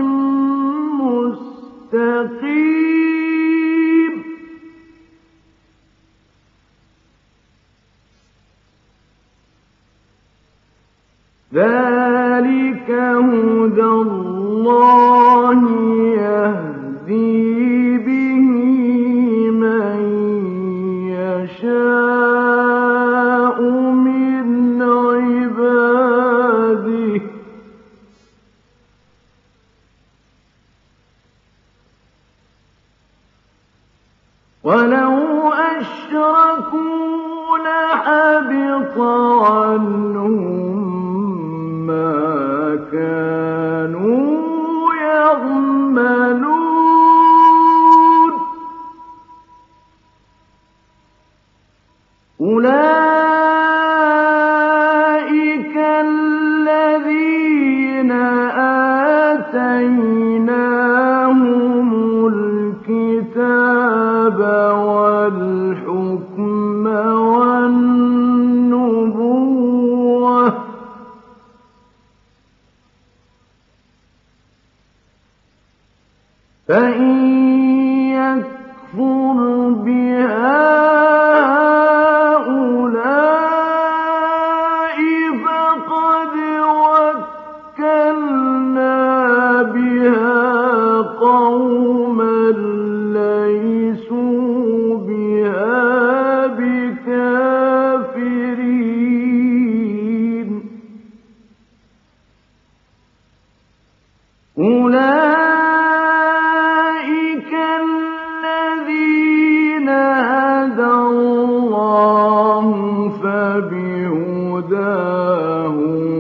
مستقيم ذلك هدى الله يهدي به من يشاء من عباده ولو أشركوا لحبط عنهم كانوا يعملون أولئك الذين آتيناهم الكتاب والحكم والنبوة فإن يكفر بها هؤلاء فقد وكلنا بها قوما ليسوا بها بكافرين أولئك الذين هدى الله فبهداه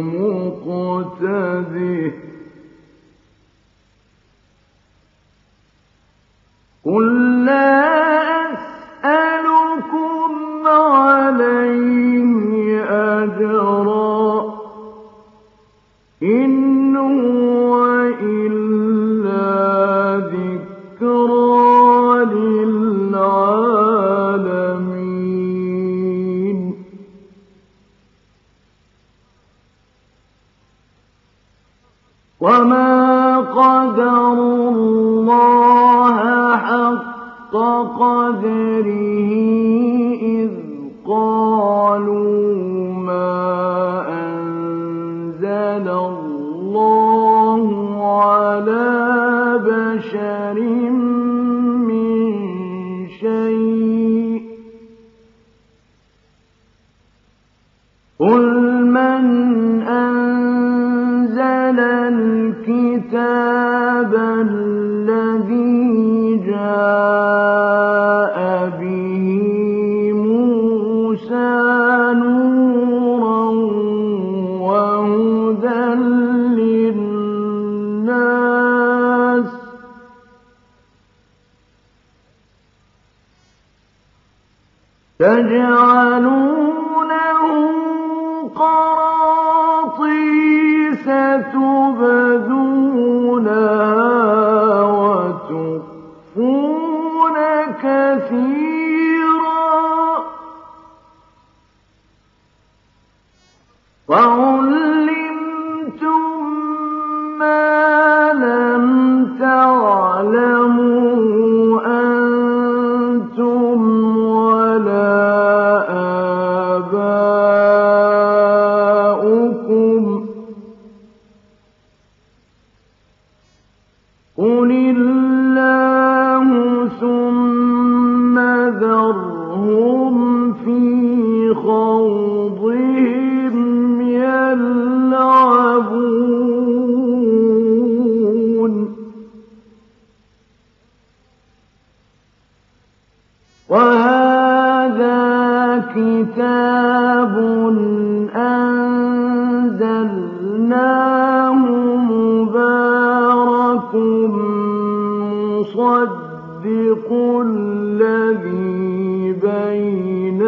مقتده قل لا أسألكم عليه أجرا إن هو إلا ذكرى للعالمين وما قدروا الله حق قدره إذ قالوا ما أنزل الله على بشر من شيء قل من أنزل الكتاب الذي جاء به موسى نورا وهدى للناس تجعلونه قراطيس تبدونها وتخفون كثيرا وعلمتم ما لم تعلموا أنتم ولا آباؤكم قل الله ثم ذرهم في خوضهم يلعبون وهذا كتاب أنزلناه مبارك مصدق الذي بين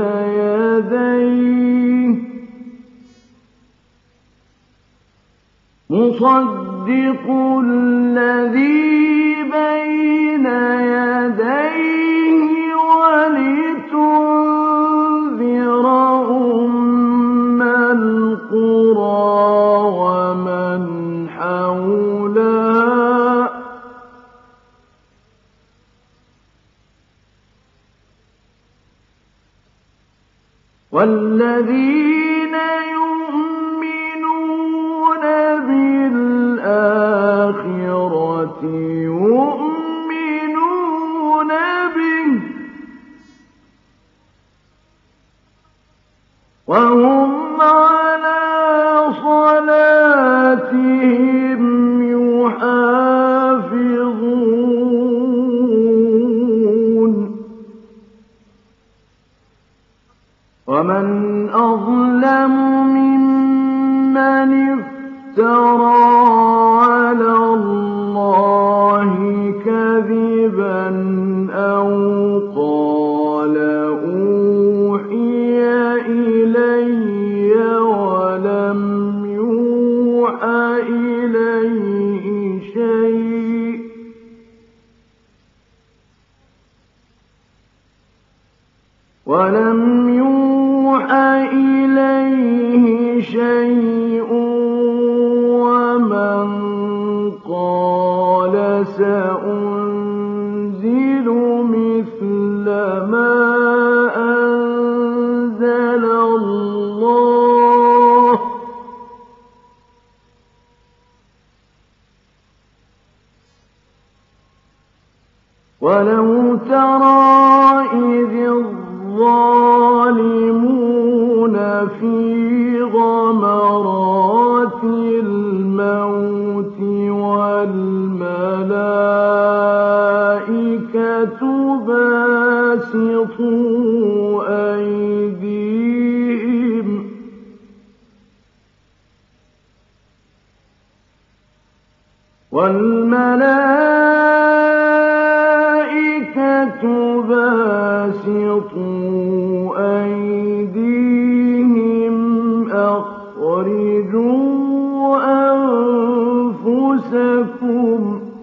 يديه ولتنذر أم القرى ومن حولها والذين يؤمنون بالآخرة يؤمنون به وهم على صلاتهم يحافظون ومن أظلم ممن افترى على الله كذبا أو قال أوحي إلي ولم يوحى إليه شيء ومن قال سأنزل مثل ما أنزل الله ولو ترى إذ الظالمون في غمرات الموت والملائكة باسطوا أيديهم أخرجوا أنفسكم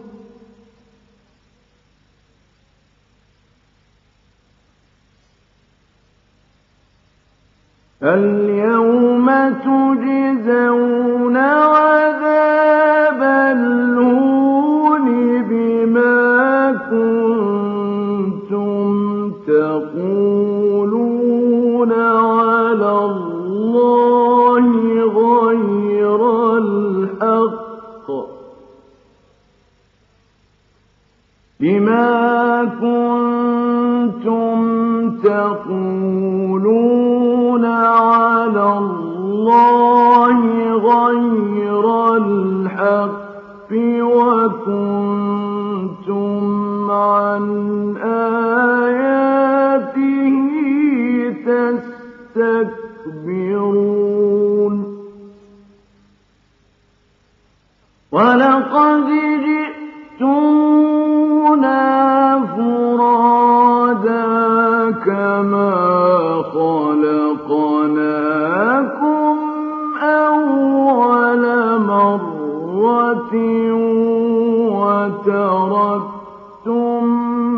اليوم تجزون عذاب الهون بما كنتم تقولون على الله غير الحق وكنتم عن آياته تستكبرون ولقد جئتمونا فرادا كما خلقناكم أول مرة وتركتم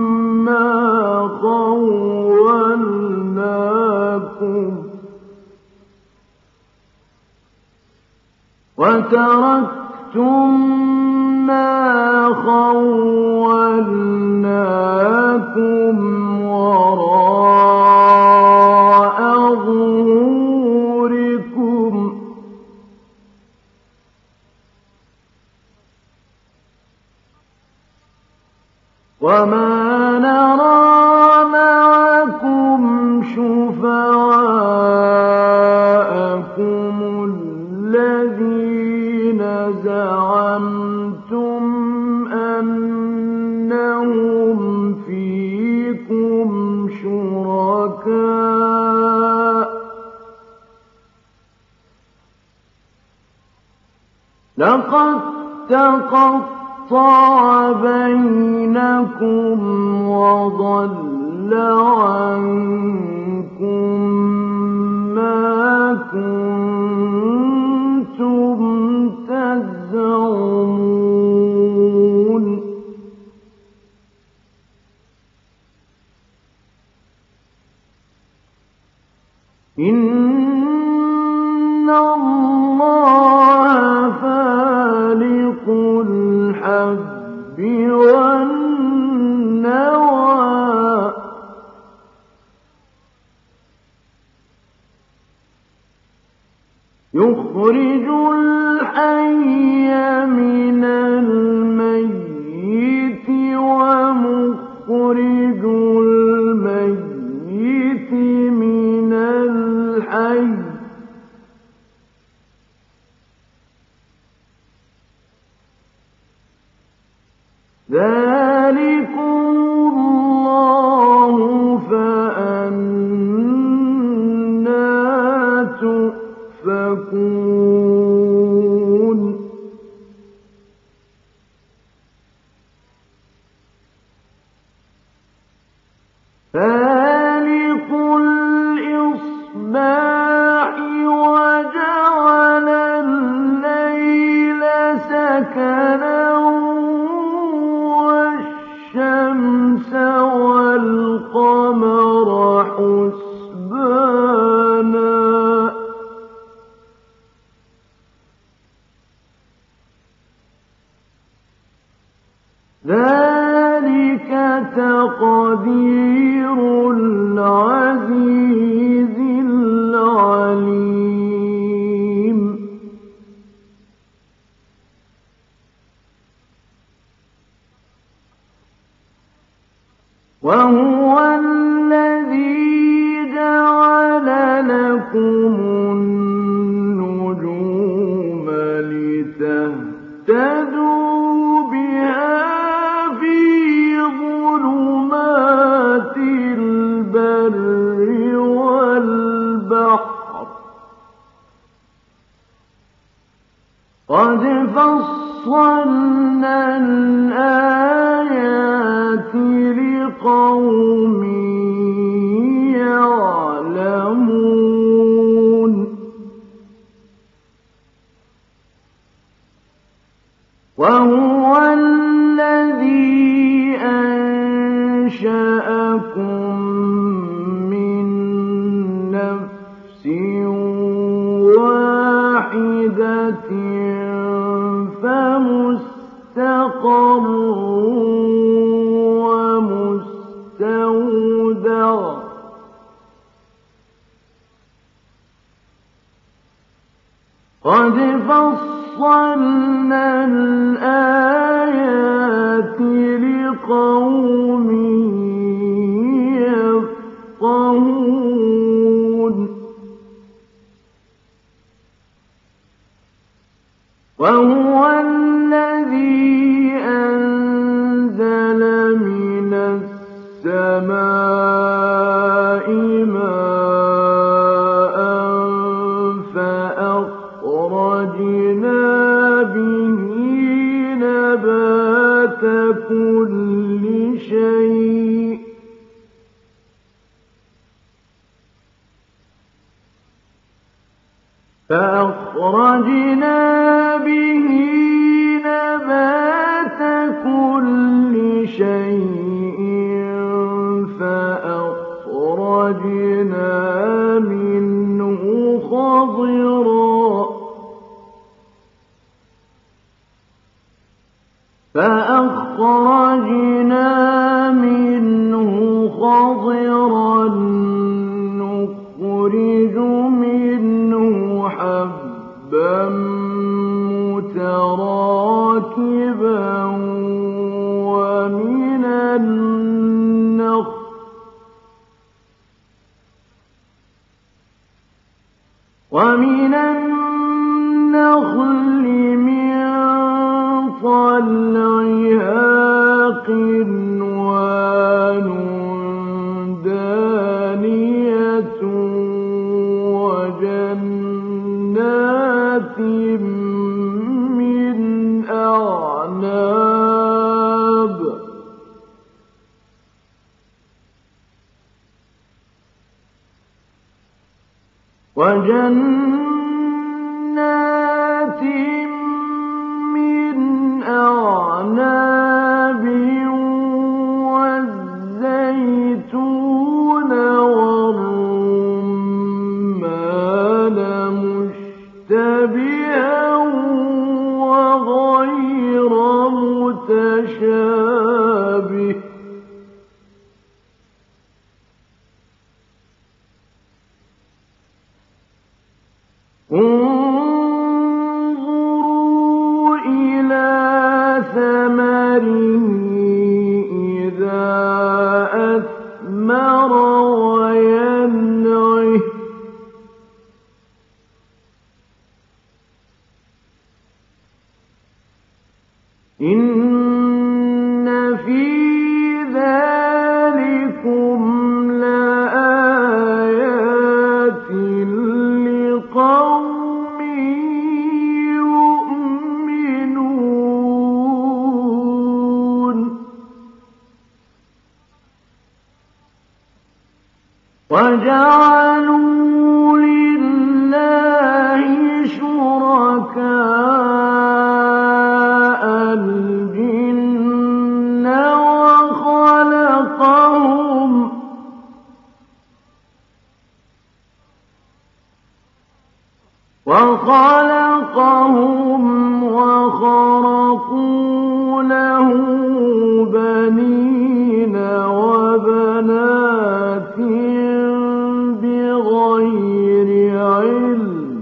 ما خولناكم وراء ظهوركم وما نرى معكم شفعاءكم الذين زعمتم أنهم فيكم شركاء لقد تقطع بينكم وضل عنكم ما كنتم تزعمون إن الله فالق الحب والنوى يخرج الحي من الميت ومخرج الميت من الحي ذلكم الله فأنى تؤفكون حسبانا ذلك تقدير العزيز العليم وهو الذي جعل لكم النجوم لتهتدوا بها في ظلمات البر والبحر قد فصلنا الآيات لقوم يعلمون وهو الذي أنشأكم من نفس واحدة فمستقر ومستودع قد فصلنا الآيات لقوم يفقهون وهو الذي أنزل من السماء ماء فأخرجنا به نبات كل شيء فأخرجنا منه خضرا نخرج منه حبا متراكبا ومن النخل من طلعها قنوان دانية وجنات من أعناب والزيتون والرمان مشتبها وغير متشابه انظروا إلى ثمره إذا أثمر وينعه إن في ذلكم لآيات لقوم يؤمنون وجعلوا لله شركاء الجن وخلقهم خلقهم وخرقوا له بنين وبنات بغير علم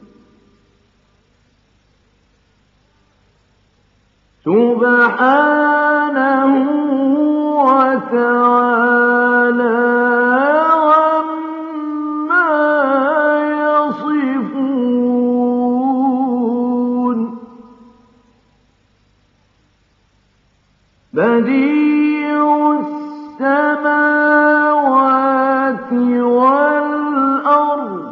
سبحانه وتعالى عما يصفون بديع السماوات والأرض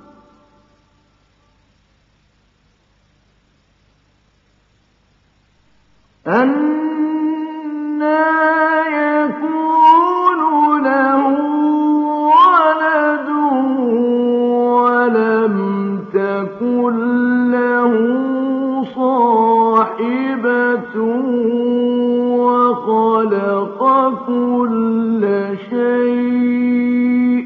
أنى يكون له ولد ولم تكن له صاحبة وخلق كل شيء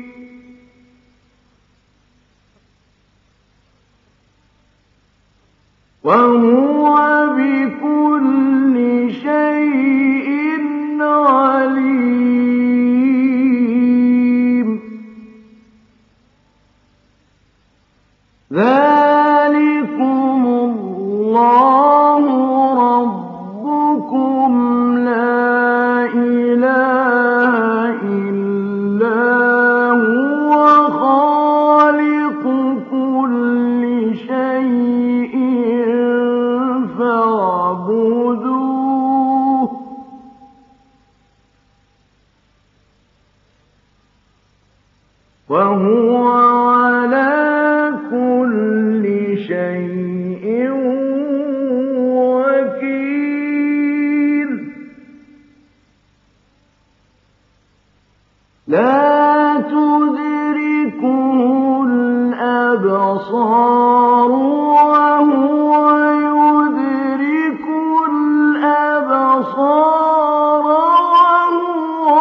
وهو بكل شيء عليم ذلكم الله ربكم لا إله إلا هو خالق كل شيء فاعبدوه وهو على كل شيء وكيل لا تدركه الأبصار وهو يدرك الأبصار وهو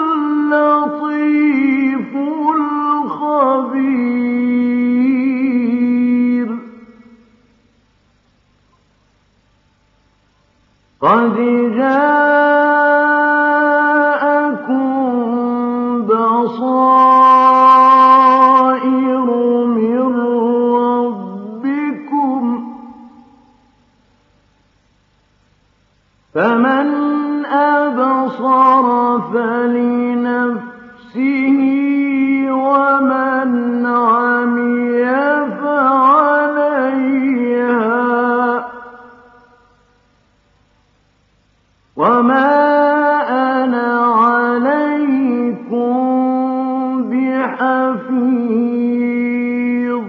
اللطيف الخبير قد جاءكم بصائر من ربكم فمن أبصر فلنفسه ومن عمي فعليها وما أنا عليكم بحفيظ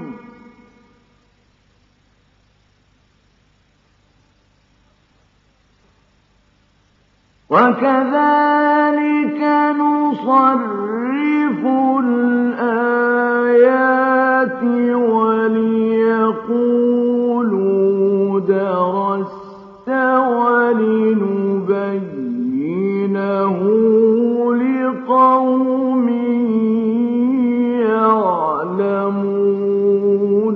وكذلك نصرف الآيات وليقولوا درست ولنبينه لقوم يعلمون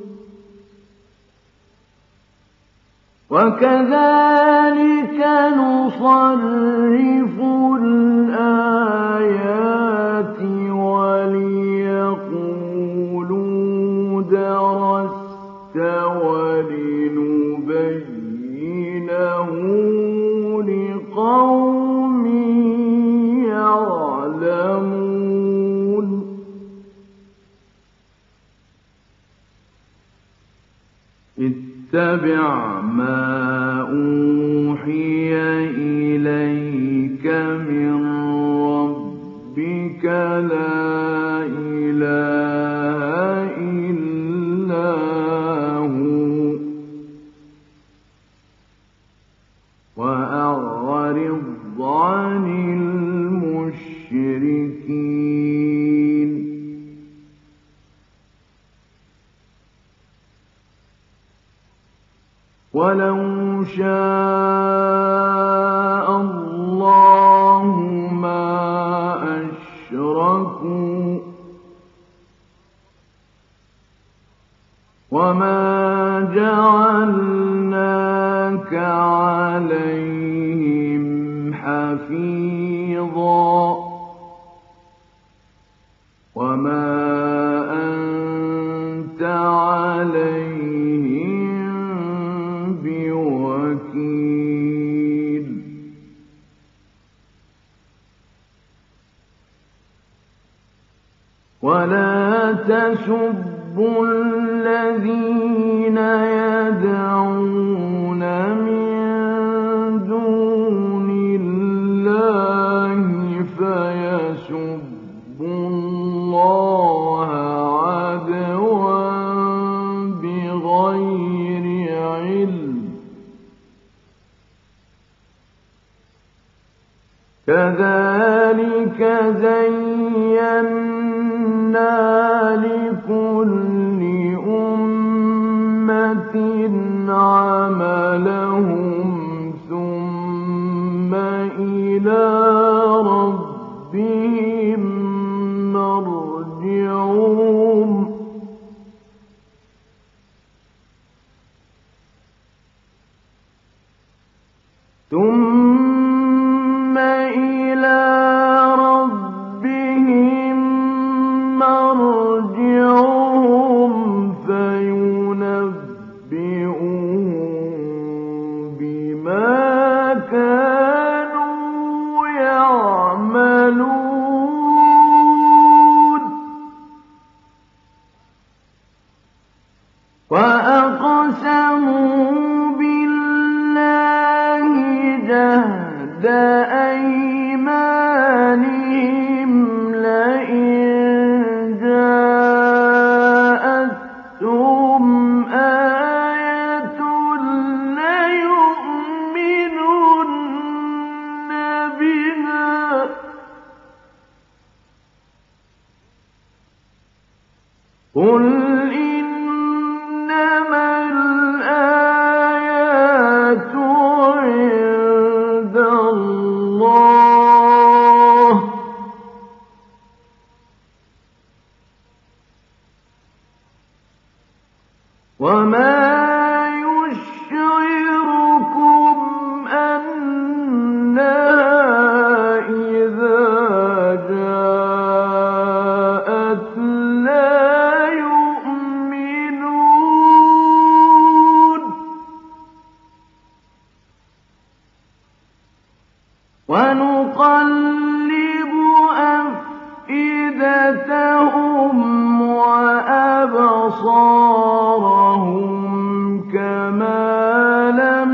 وكذلك نصرف الآيات وليقولوا درست ولنبينه لقوم يعلمون اتبع ما أوحي إليك من ربك لا إله إلا هو وأعرض عن المشركين ولو شاء الله ما أشركوا وما جعلناك عليهم حفيظا وما أنت عليهم بوكيل ولا تسبوا الذين يدعون من دون الله فيسبوا الله عدوا بغير علم كذلك زينا لكل أمة عملهم ثم إلى ربهم مرجعهم فينبئهم بما كانوا يعملون وأقسموا بالله جهد أيمانهم لئن جاءتهم آية ليؤمنن بها قل إنما الآيات عند الله وما يشعركم أنها إذا جاءت لا يؤمنون ونقلب أفئدتهم وأبصارهم كما لم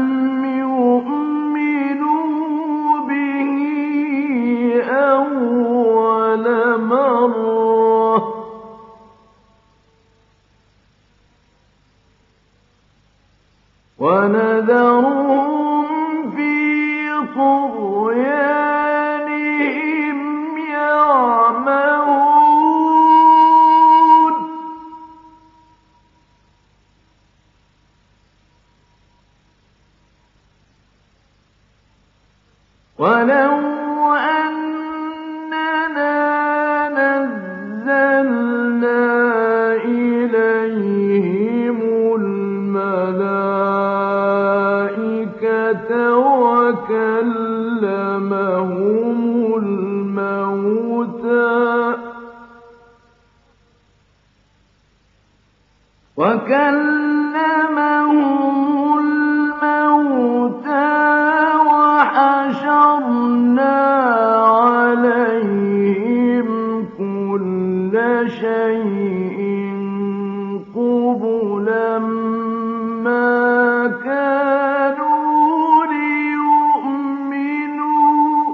يؤمنوا به أول مرة ونذرهم في طغيانهم يعمهون ولو أننا نزلنا إليهم الملائكة وكلمهم الموتى وحشرنا عليهم كل شيء قبلا ما كانوا ليؤمنوا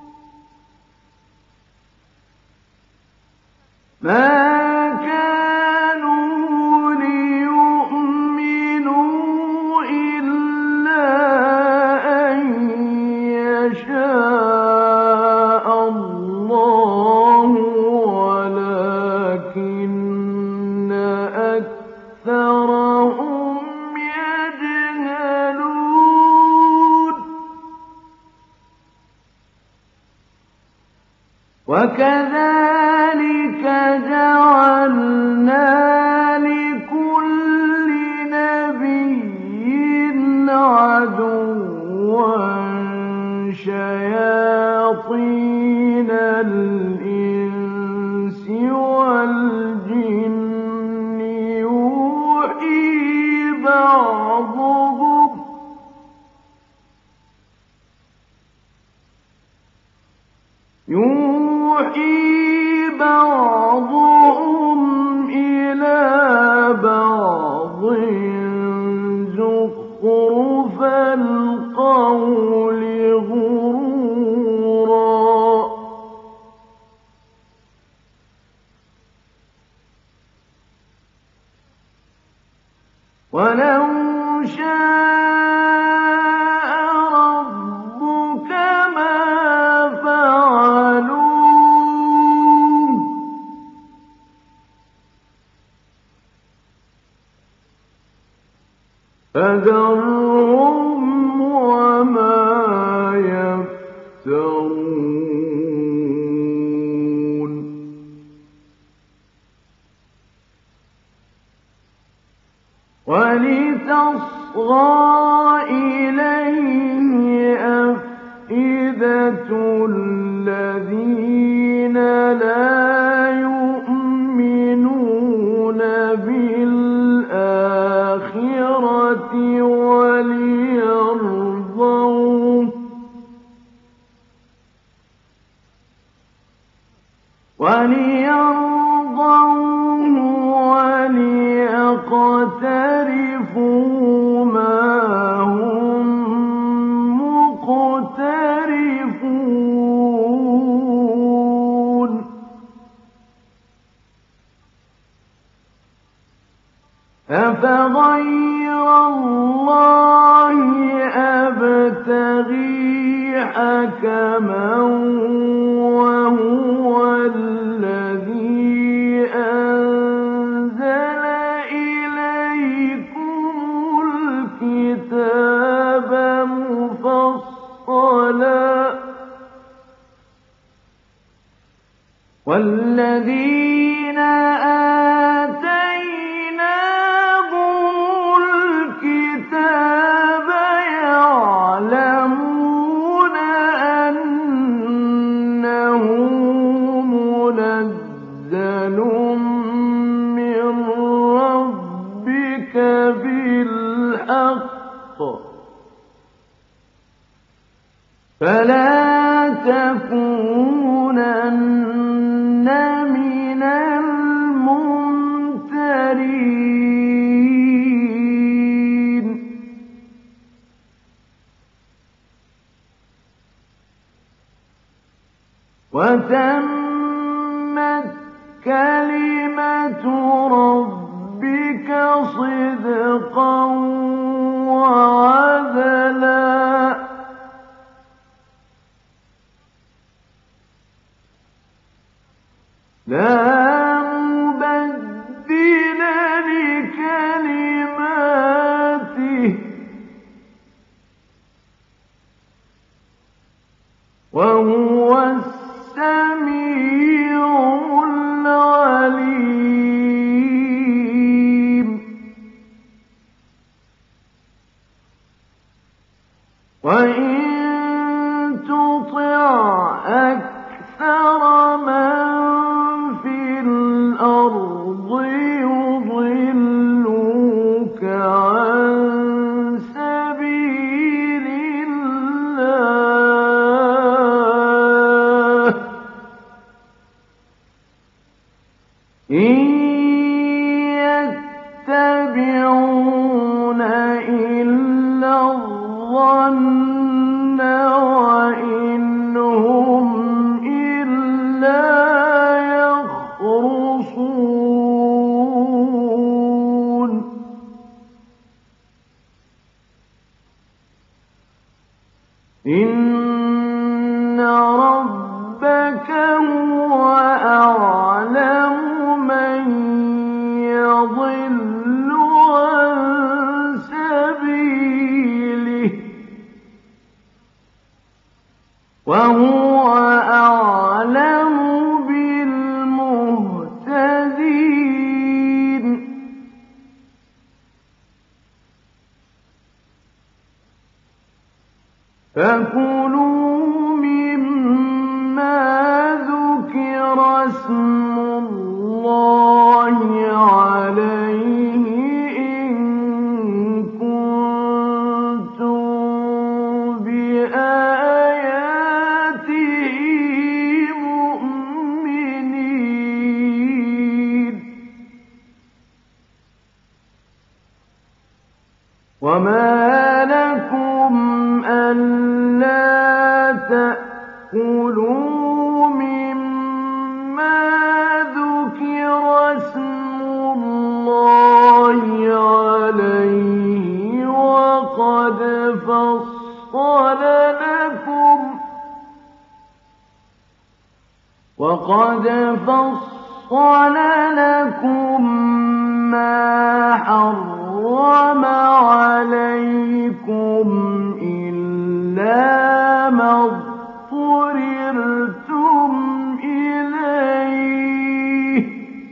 إلا أن يشاء الله ولكن أكثرهم يجهلون وكذلك جعلنا لكل وَلَوْ شَاءَ رَبُّكَ مَا فَعَلُوهُ ۖ فَذَرْهُمْ وَمَا يَفْتَرُونَ وَلِتَصْغَىٰ إِلَيْهِ أَفْئِدَةُ الَّذِينَ لَا يُؤْمِنُونَ بِالْآخِرَةِ وليرضوه وليقترفوا ما هم مقترفون أفغير الله أبتغي حكما وهو الذي أنزل إليكم الكتاب مفصلا والذين آتيناهم الكتاب يعلمون أنه منزل من ربك بالحق فلا تكونن من الممترين وتمت كلمة ربك صدقا وعدلا لا مبدل لكلماته وهو السميع العليم وإن تطع أكثر من في الأرض يضلوك عن سبيل الله إن يتبعون إلا الظن وإن هم إلا يخرصون إن ربك هو أعلم من يضل عن سبيله وهو أعلم بالمهتدين فكلوا مما ذكر اسم الله عليه إن كنتم بآياته مؤمنين وما لكم ألا تأكلوا مما ذكر اسم الله عليه وقد فصل لكم ما حرم عليكم إلا ما اضطررتم إليه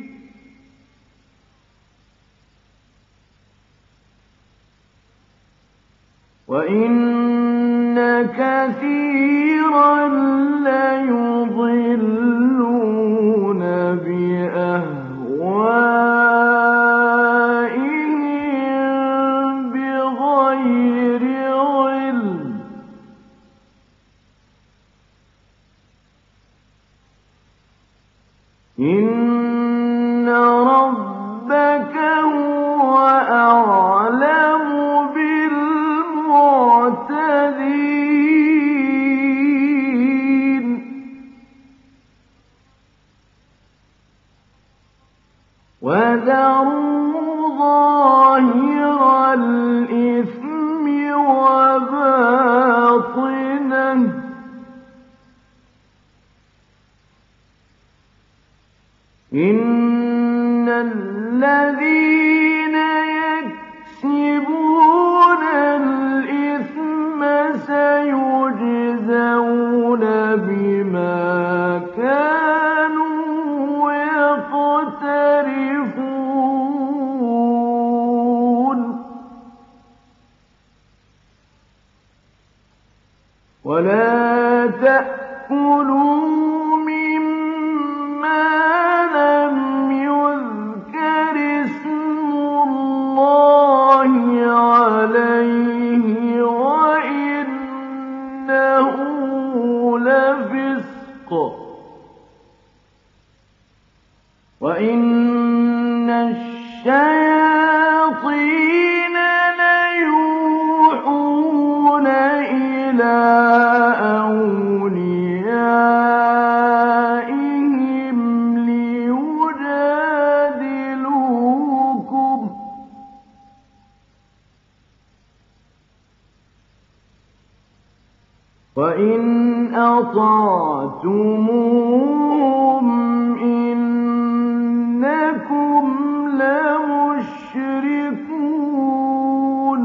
وإن كثيرا ليضلون بأهوائهم بغير علم إن ربك هو أعلم بالمعتدين وذروا ظاهر الإثم وباطنه إن الذين يكسبون الإثم سيجزون بما كانوا يقترفون ولا تأكلوا مما لم يذكر اسم الله عليه وإنه لفسق وإن الشياطين ليوحون إلى أوليائهم ليجادلوكم وإن أطعتموهم إنكم لمشركون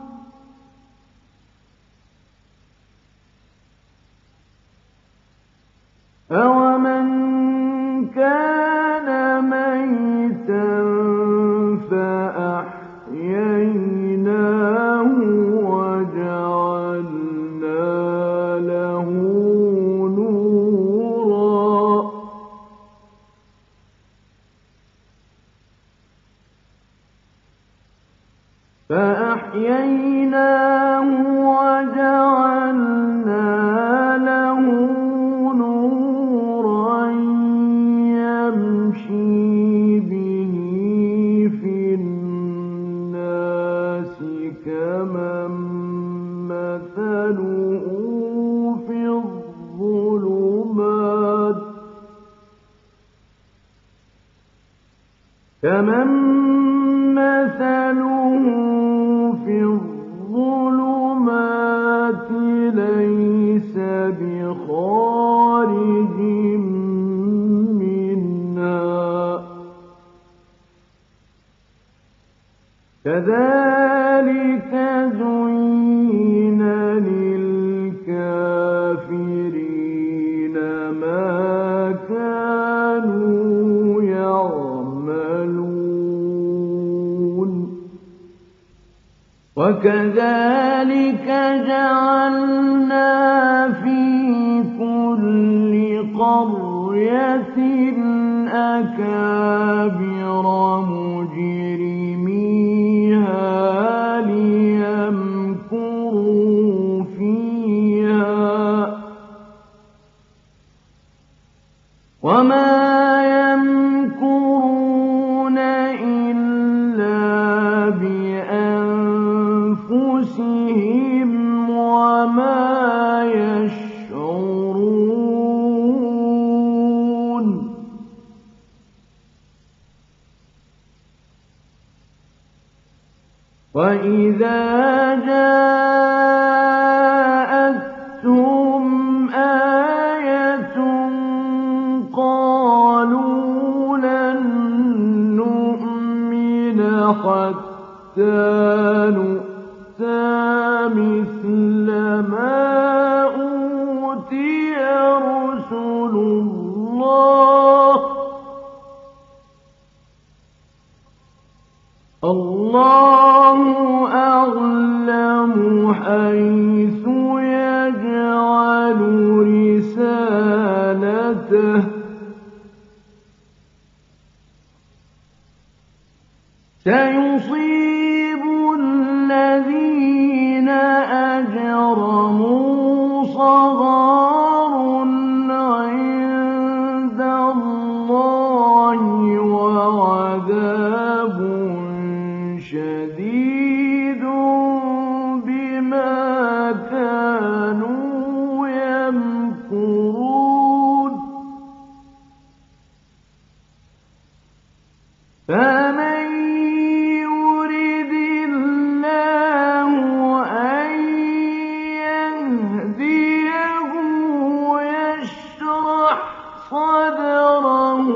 أَوَمَنْ كَانَ مَيْتًا فَأَحْيَيْنَاهُ وَجَعَلْنَا لَهُ نورا يمشي به في الناس كمن مثله في الظلمات ليس بخارج منها كذلك زين للكافرين ما كانوا يعملون وكذلك جعلنا في كل قرية أكابر مجرميها ليمكروا فيها وما يمكرون إلا بأنفسهم وما يشعرون وإذا جاءتهم آية قالوا حتى نؤتى مثل ما أوتي رسل الله أعلم حيث يجعل رسالته سيصيب الذين أجرموا صغار عند الله وعذاب شديد بما كانوا يمكرون فمن يرد الله أن يهديه يشرح صدره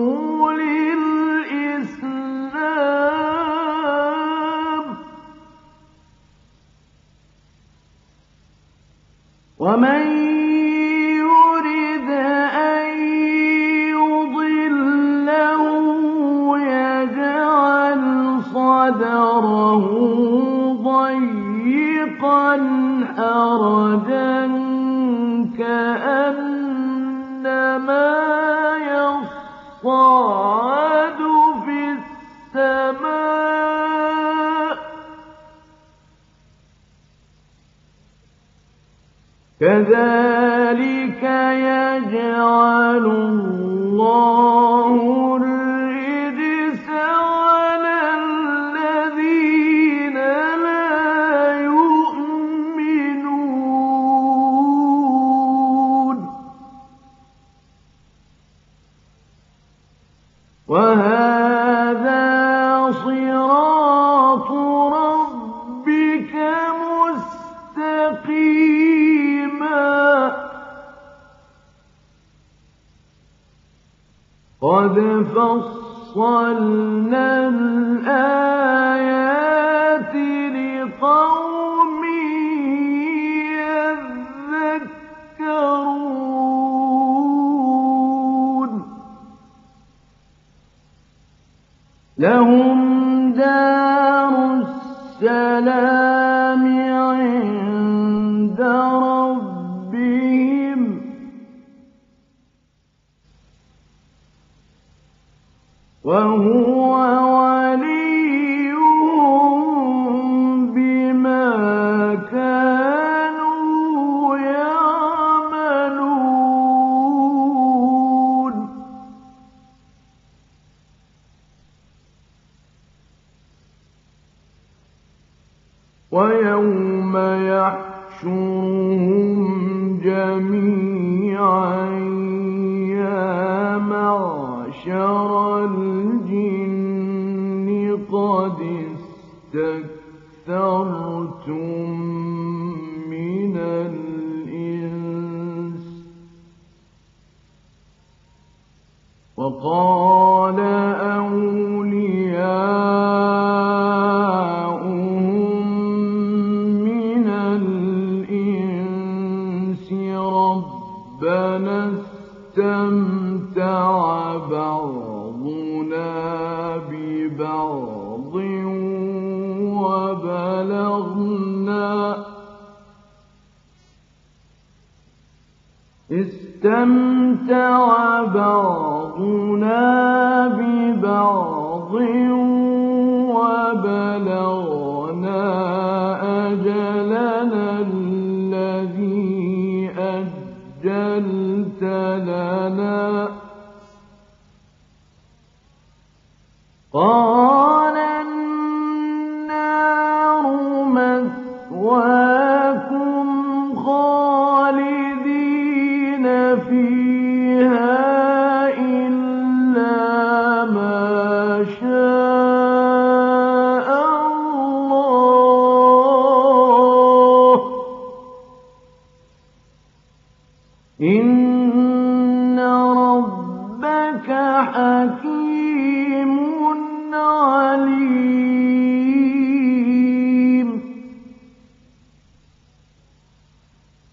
للإسلام ومن يرد أن يضله يجعل صدره ضيقا حرجا كأنما يصعد في السماء كذلك يجعل الله الرجس على الذين لا يؤمنون وهذا صراط ربك مستقيما قد فصلنا الآيات لقوم يذكرون لهم دار السلام عند ربهم وهو وليهم بما كانوا يعملون ويوم يحشرهم جميعا يا معشر الجن قد استكثرتم من الإنس وقال أولياؤهم من الإنس ربنا استمتع بعضنا ببعض وبلغنا أجلنا الذي أجلت لنا قال النار مثواكم خالدين فيها إلا ما شاء الله إن ربك حكيم عليم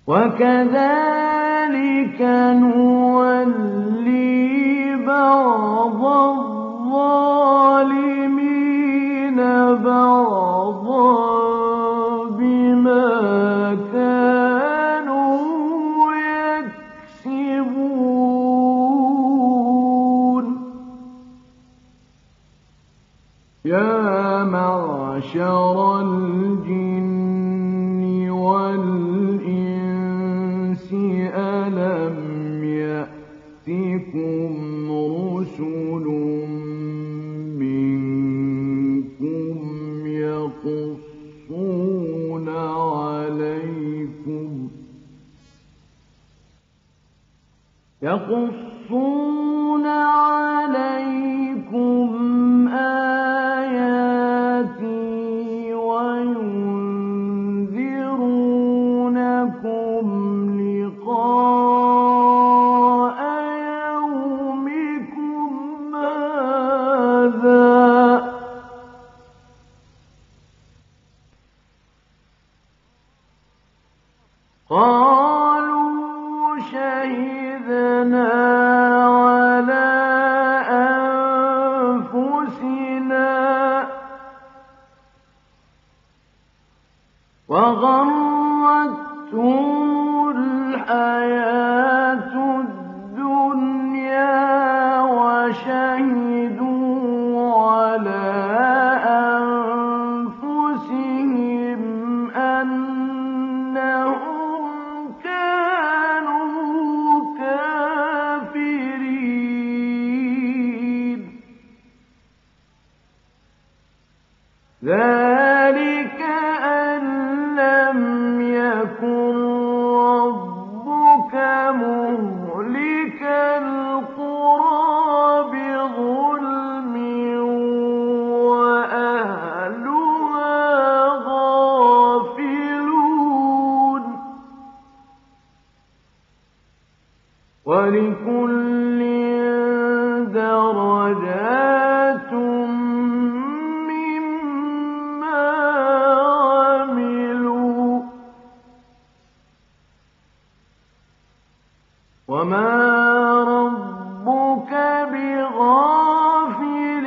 وكذلك نولي بعض الظالمين بعضا بما كانوا يكسبون يا معشر الجن والإنس ألم يأتكم رسل منكم يقصون عليكم آياتي وينذرونكم لقاء يومكم هذا قالوا شهدنا على أنفسنا وغرتهم الحياة الدنيا وشهدوا على أنفسهم أنهم كانوا كافرين ذلك أن لم يكن ربك مهلك القرى بظلم وأهلها غافلون ولكل درجات مما عملوا وما ربك بغافل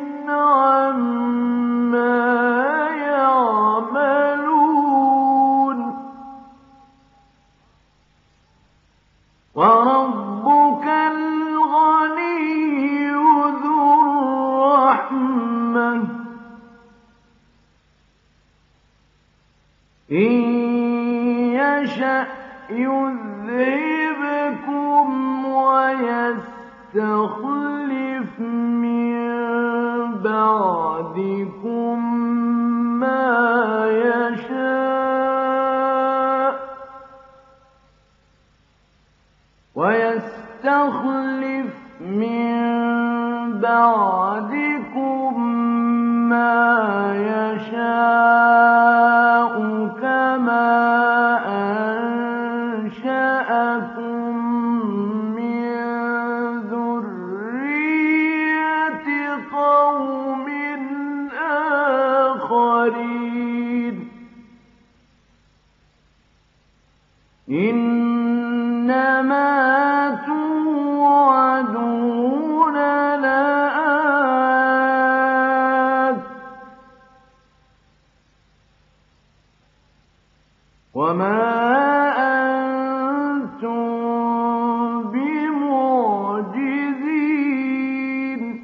عما يعملون وربك الغني ذو الرحمة إن يشأ يذهبكم ويستخلف من بعدكم ما يشاء ويستخلف من بعدكم ما يشاء كما أنشأكم من ذرية قوم آخرين إنما توعدون لآت وما أنتم بمعجزين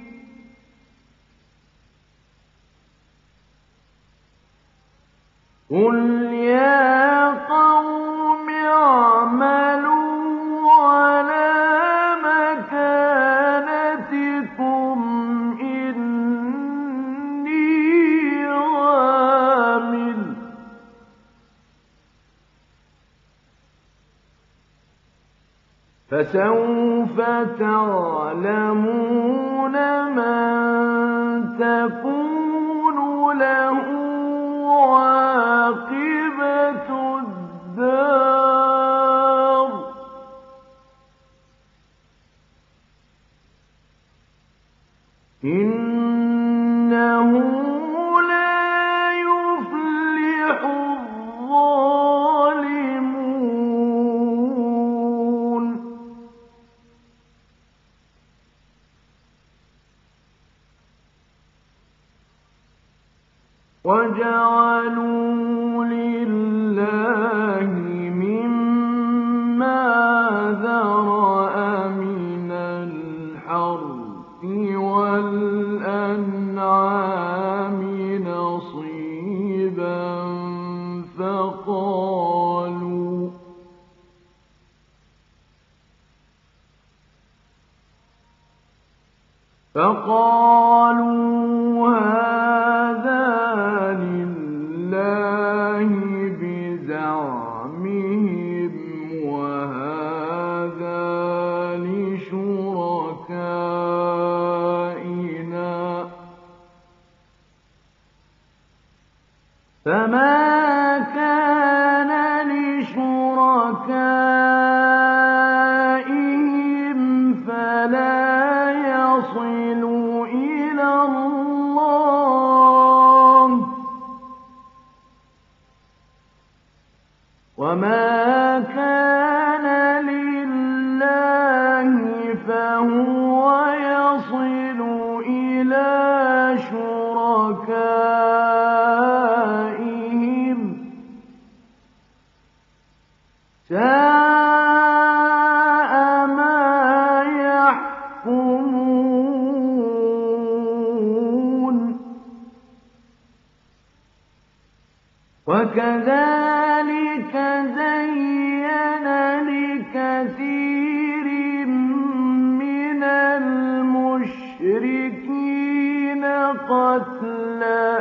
قل يا قوم اعملوا على مكانتكم إني عامل فسوف تعلمون من تكون له عاقبة الدار إنه لا يفلح الظالمون وَجَعَلُوا لِلَّهِ مِمَّا ذَرَأَ مِنَ الْحَرْثِ وَالْأَنْعَامِ نَصِيبًا فَقَالُوا هَٰذَا لِلَّهِ بِزَعْمِهِمْ وَهَٰذَا لِشُرَكَائِنَا ۖ فَمَا كَانَ لِشُرَكَائِهِمْ فَلَا يَصِلُ إِلَى اللَّهِ ۖ وَمَا كَانَ لِلَّهِ فَهُوَ يَصِلُ إِلَىٰ شُرَكَائِهِمْ ۗ سَاءَ مَا يَحْكُمُونَ وَكَذَٰلِكَ زَيَّنَ لِكَثِيرٍ مِّنَ الْمُشْرِكِينَ قَتْلَ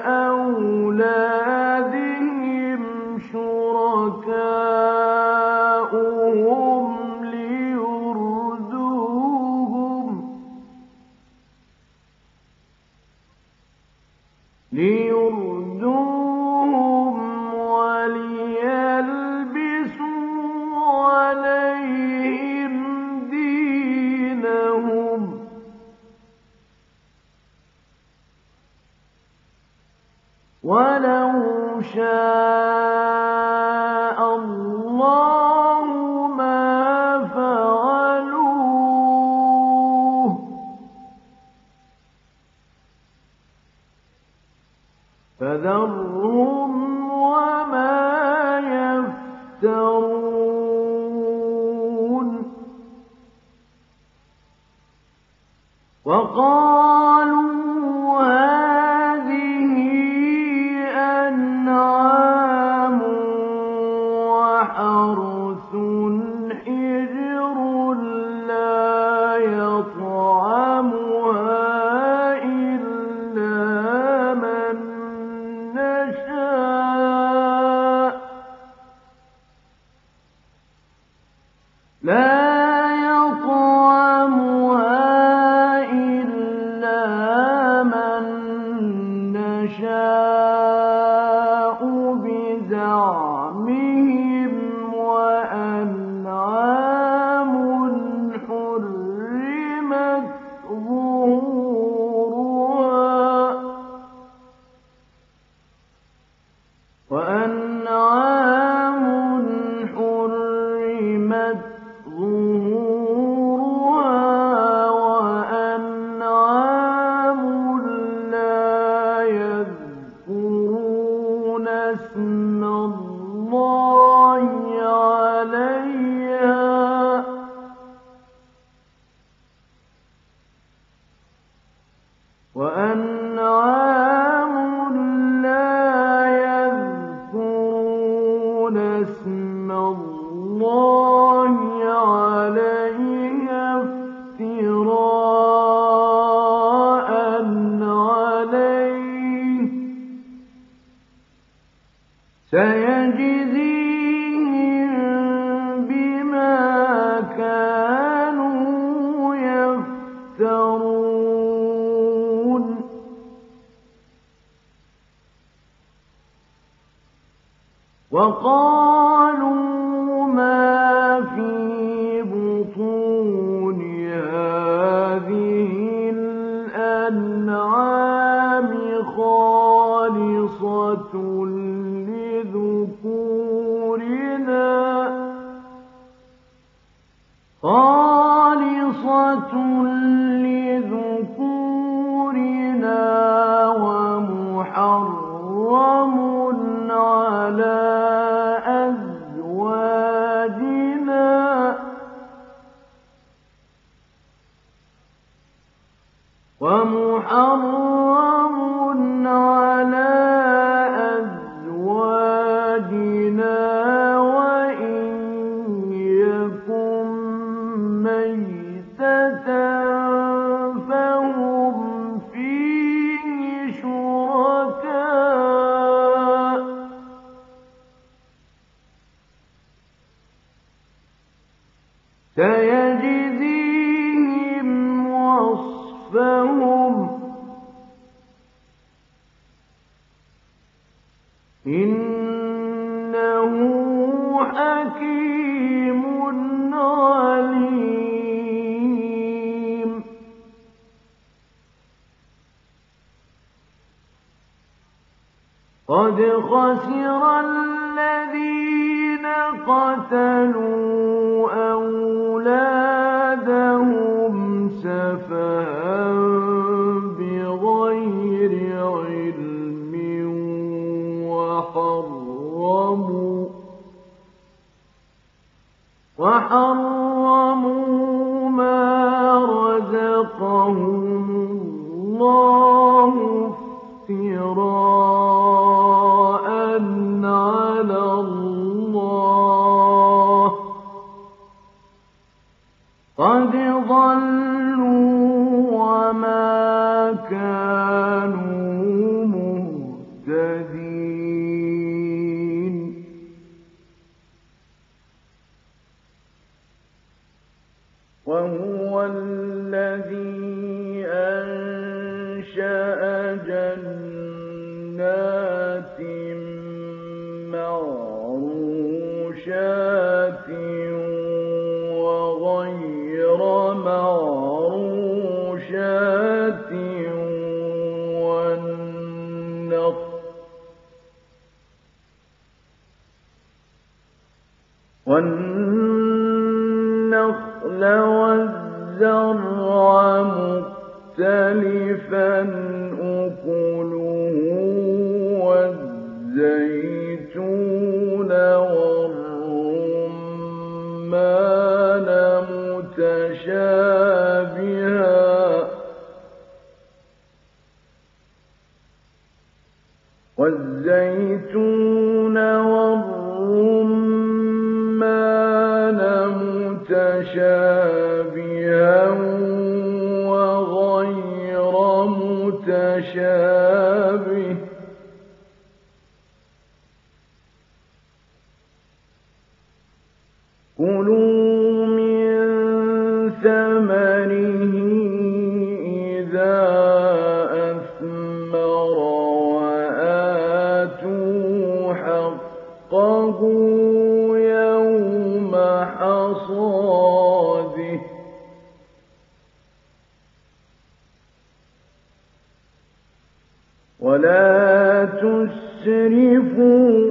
أَوْلَادِهِمْ شُرَكَاؤُهُمْ لِيُرْدُوهُمْ وَلِيَلْبِسُوا عَلَيْهِمْ دِينَهُمْ ۖ وَلَوْ شَاءَ اللَّهُ مَا فَعَلُوهُ ۖ فَذَرْهُمْ وَمَا يَفْتَرُونَ وَقَالُوا هَٰذِهِ أَنْعَامٌ وَحَرْثٌ حِجْرٌ لَّا يَطْعَمُهَا إِلَّا مَن نَّشَاءُ بِزَعْمِهِمْ ۖ وَأَنْعَامٌ حُرِّمَتْ ظُهُورُهَا وَأَنْعَامٌ لَّا يَذْكُرُونَ اسْمَ اللَّهِ عَلَيْهَا افْتِرَاءً عَلَيْهِ ۚ سَيَجْزِيهِم بِمَا كَانُوا يَفْتَرُونَ وَقَالُوا مَا فِي بُطُونِ هَٰذِهِ الْأَنْعَامِ خَالِصَةٌ لِّذُكُورِنَا وَمُحَرَّمَةٌ ومحرم على أزواجنا وإن يكن ميتة فهم فيه شركاء سيجزيهم وصفهم إنه حكيم عليم قد خسر الذين قتلوا أولادهم سفها بغير علم وحرموا ما رزقهم الله افتراء على الله قد ضلوا وما كانوا مهتدين وهو الذي أنشأ جنات معروشات وغير معروشات والنخل والزرع مختلفا أكله والزيتون والرمان متشابها وغير متشابه كلوا من ثمره إذا أثمر وآتوا حقه يوم حصاده ولا تسرفوا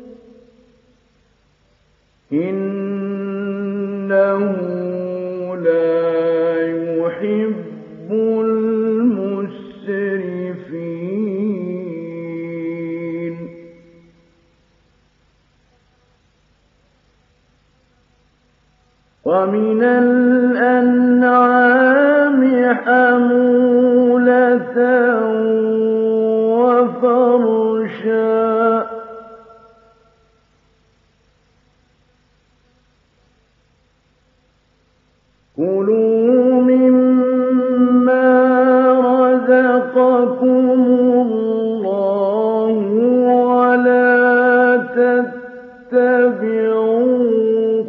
إنه لا يحب المسرفين ومن الأنعام حمولة وفرشا كلوا مما رزقكم الله ولا تتبعوا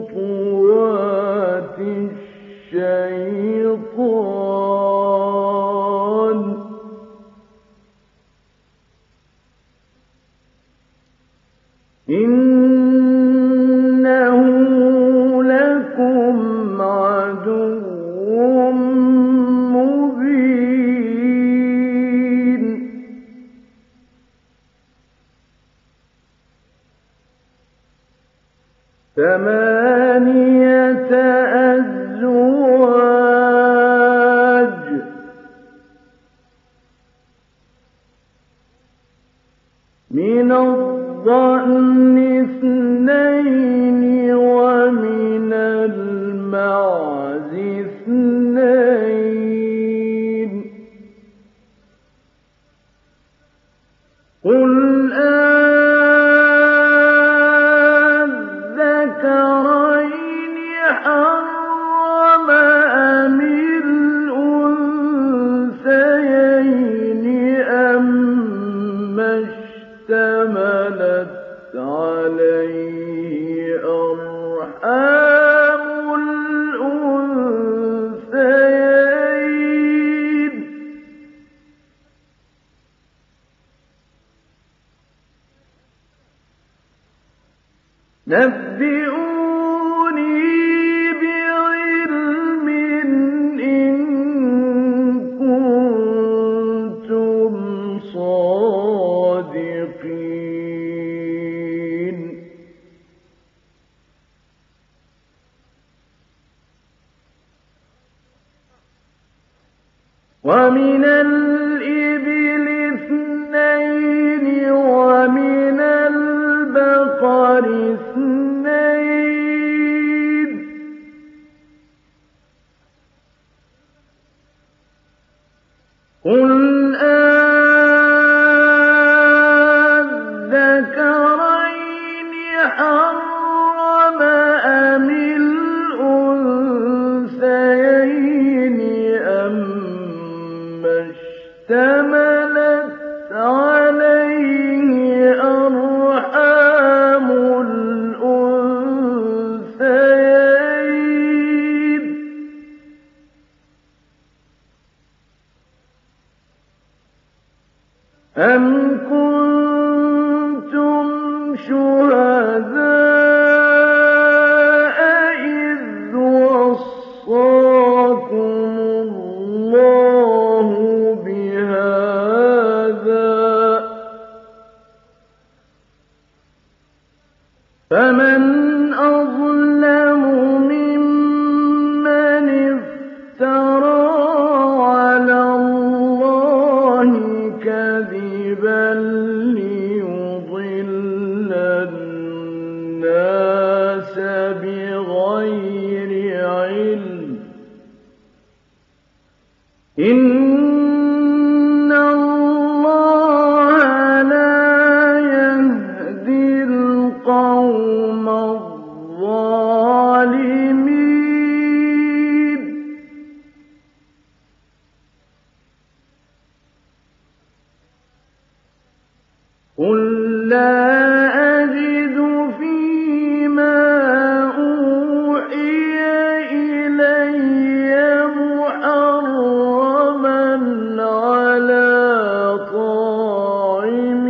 خطوات الشيطان إنه لكم عدو مبين ثمانية أزواج من الضأن اثنين ومن المعز اثنين نبئوني بعلم إن كنتم صادقين ومن الإبل اثنين ومن البقر اثنين قل أذكرين حرم أم الأنثيين أما اشتملت عليه أرحام الأنثيين أم كنتم شهداء إذ وصاكم الله بهذا فمن أظلم ممن افترى على الله كذبا ليضل الناس بغير علم إن الله لا يهدي القوم الظالمين قل لا أجد فيما أوحي إلي محرما على طاعم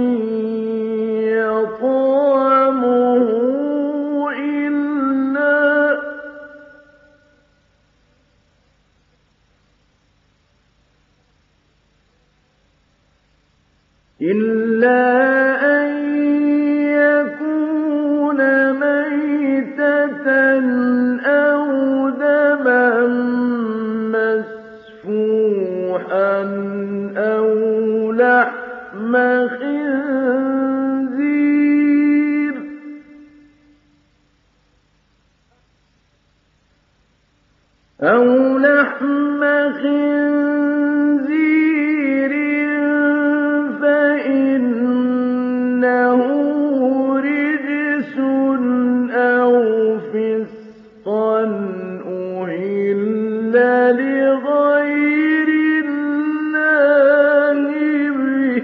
يطعمه إلا أن يكون ميتة أو دما مسفوحا أو لحم خنزير فإنه رجس أو فسقا أهل لغير الله به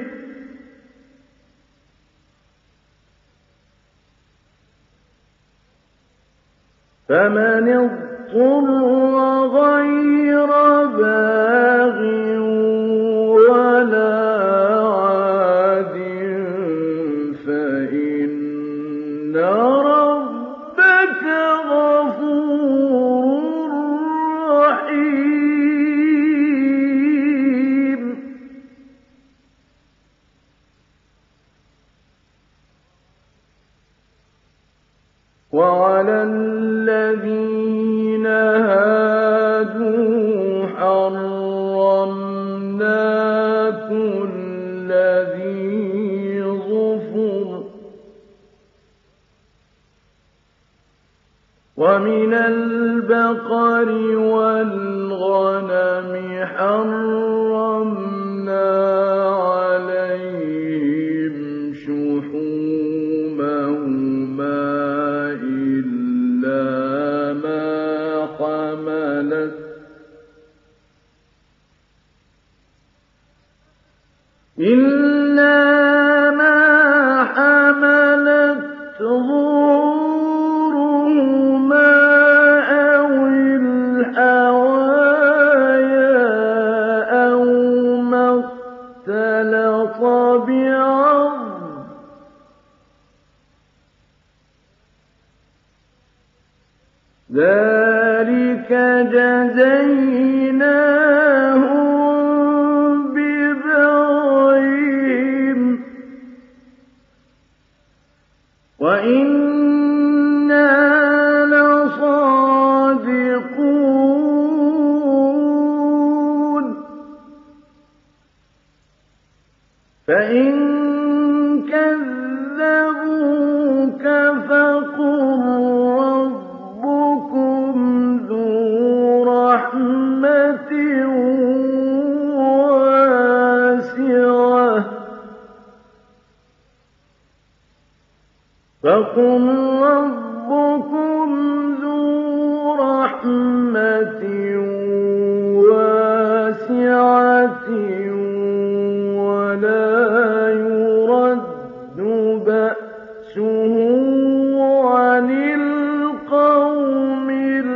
فمن اضطر غير باغ ولا عاد فإن ربك غفور رحيم وعلى الذين هادوا حرمنا كل ذي ظفر ومن البقر والغنم حرمنا عليهم شحومهما إلا ما حملت ظهورهما أو الحوايا أو ما اختلط بعظم ذلك جزيناهم ببغيهم وإنا لصادقون فإن كذبوك فقل ربكم ذو رحمة واسعة ولا يرد بأسه عن القوم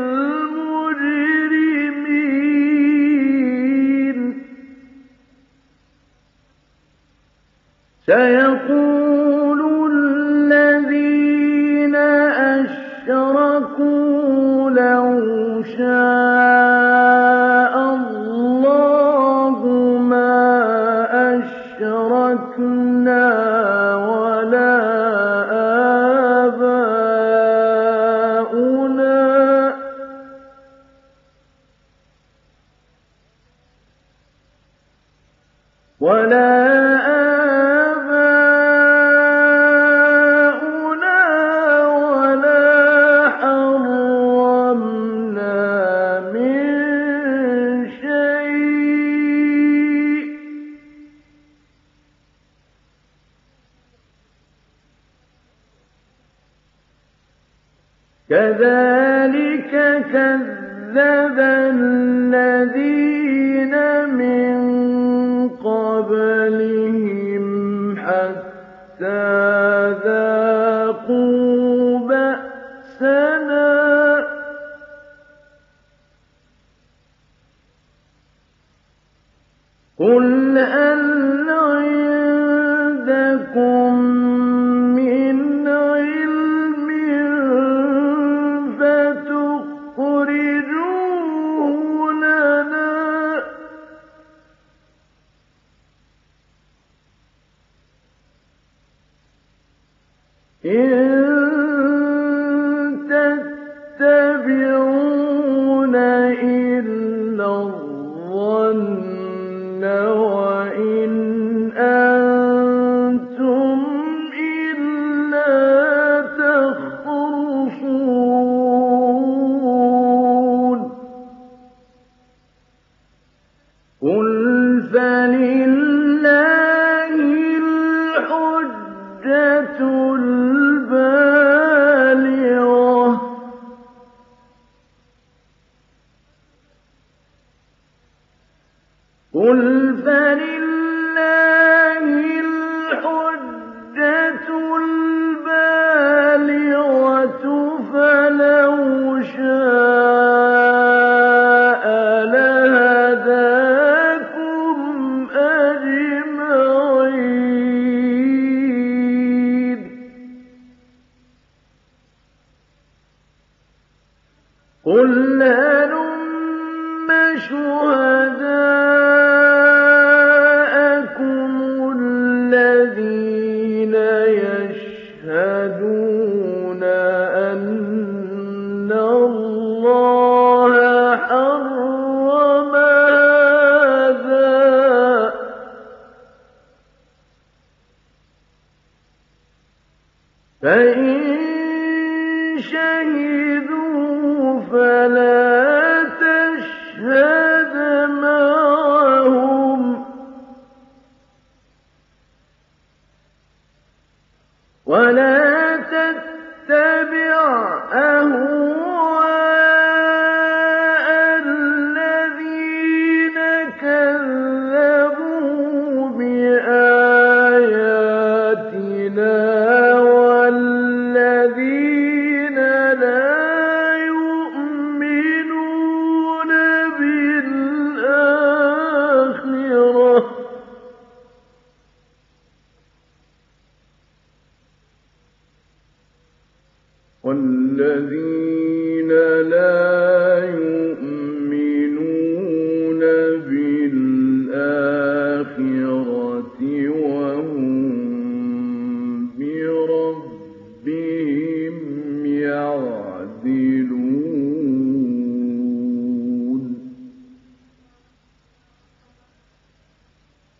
المجرمين سيقول الذين أشركوا لو شاء الله ما أشركنا ولا آباؤنا ولا حرمنا من شيء كذلك كذب الذين من قبلهم حتى ذاقوا بأسنا قل هل عندكم من علم فتخرجوه لنا إن تتبعون إلا الظن وإن أنتم إلا تخرصون قل فلله الحجة البالغة فلو شاء لهداكم أجمعين قل هلم شهداءكم الذين يشهدون أن الله حرم هذا فإن شهدوا فلا تشهد معهم ولا تتبع أهواء الذين كذبوا بآياتنا والذين لا يؤمنون بالآخرة والذين لا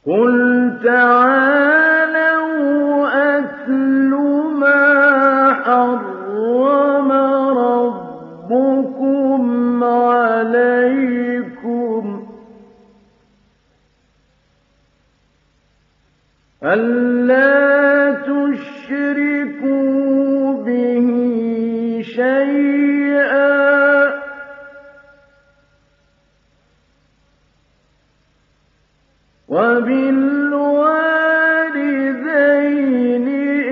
قُلْ تَعَالَوْا أَتْلُ مَا حَرَّمَ رَبُّكُمْ عَلَيْكُمْ أَلَّا تُشْرِكُوا بِهِ شَيْئًا وَبِالْوَالِدَيْنِ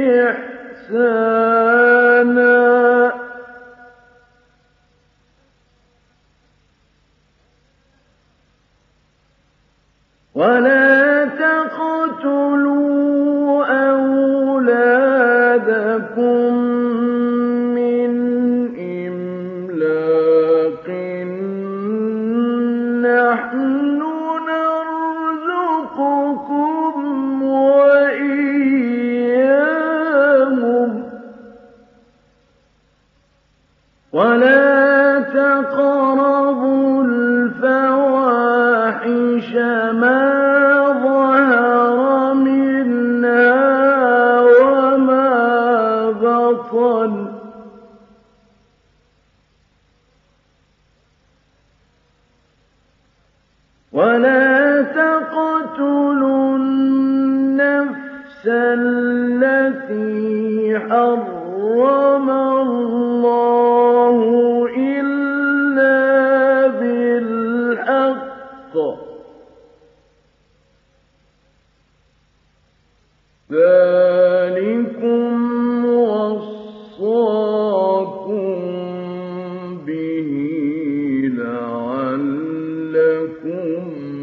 إِحْسَانًا وَلَا تَقْتُلُوا أَوْلَادَكُم مِّنْ إِمْلَاقٍ ۖ نَّحْنُ نَرْزُقُكُمْ وَإِيَّاهُمْ ۖ وَلَا تَقْرَبُوا الْفَوَاحِشَ مَا ظَهَرَ مِنْهَا وَمَا بَطَنَ ۖ وَلَا تَقْتُلُوا النَّفْسَ الَّتِي حَرَّمَ اللَّهُ إِلَّا بِالْحَقِّ ۚ ذَٰلِكُمْ وَصَّاكُم بِهِ لَعَلَّكُمْ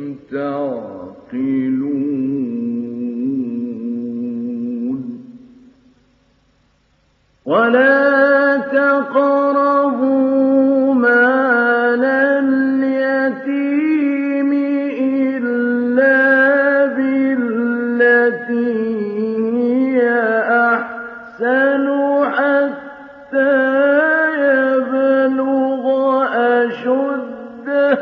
تَعْقِلُونَ وَلَا تَقْرَبُوا مَالَ الْيَتِيمِ إِلَّا بِالَّتِي هِيَ أَحْسَنُ حَتَّىٰ يَبْلُغَ أَشُدَّهُ ۖ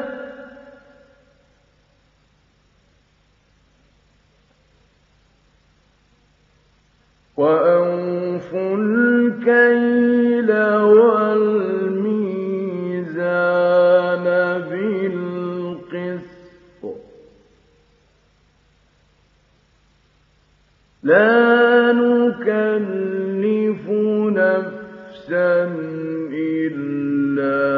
وَأَوْفُوا الْكَيْلَ وَالْمِيزَانَ بِالْقِسْطِ ۖ لَا نُكَلِّفُ نَفْسًا إِلَّا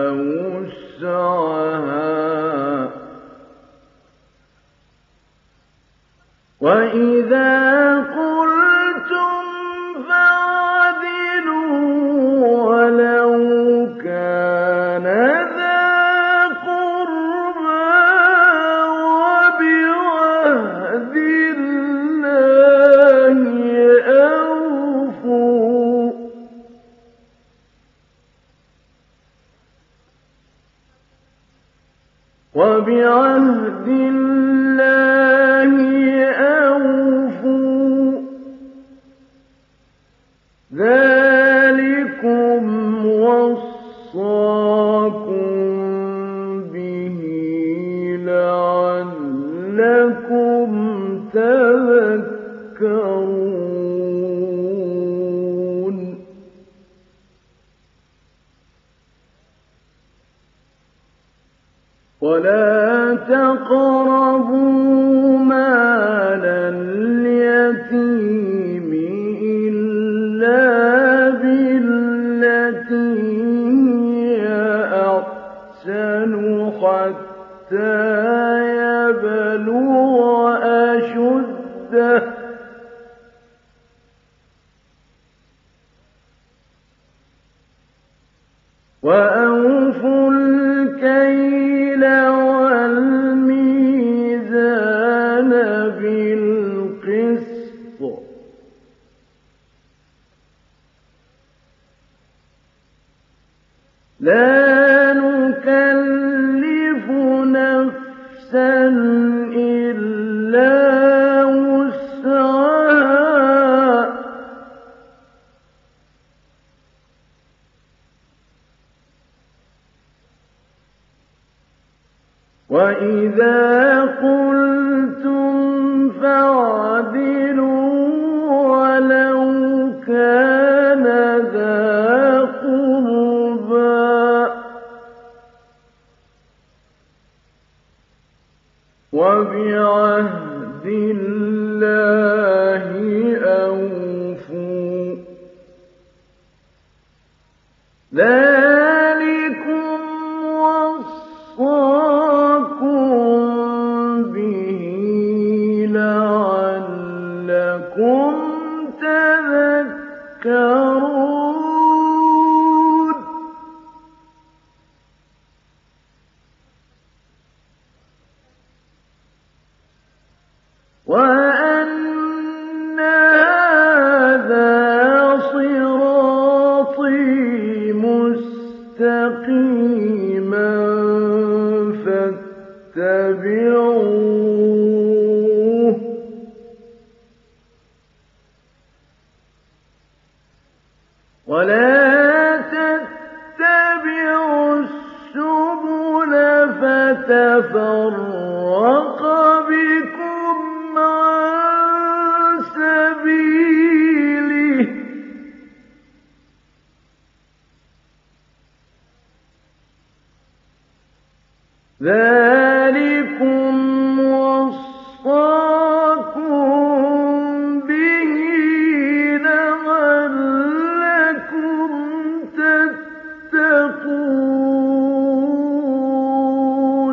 وُسْعَهَا ۖ وَإِذَا قُلْتُمْ فَاعْدِلُوا وَلَوْ كَانَ ذَا قُرْبَىٰ ۖ وَبِعَهْدِ اللَّهِ أَوْفُوا ۚ وَبِعَهْدِ اللَّهِ أَوْفُوا ۚ ذَٰلِكُمْ وَصَّاكُم بِهِ لَعَلَّكُمْ تَذَكَّرُونَ وَلَا تَقْرَبُوا مَالَ الْيَتِيمِ إِلَّا بِالَّتِي هِيَ أَحْسَنُ حَتَّىٰ يَبْلُغَ أَشُدَّهُ ۖ وَأَوْفُوا الْكَيْلَ وَالْمِيزَانَ بِالْقِسْطِ ۖ لَا نُكَلِّفُ نَفْسًا إِلَّا وُسْعَهَا ۖ وَإِذَا قُلْتُمْ اللَّهِ أَوْفُوا ۚ ذَٰلِكُمْ وَصَّاكُم بِهِ لَعَلَّكُمْ تَذَكَّرُونَ. وَأَنَّ هَٰذَا صِرَاطِي مُسْتَقِيمًا فَاتَّبِعُوهُ ۖ وَلَا تَتَّبِعُوا السُّبُلَ فَتَفَرَّقَ بِكُمْ عَن سَبِيلِهِ ۚ ذَٰلِكُمْ وَصَّاكُم بِهِ لَعَلَّكُمْ تَتَّقُونَ.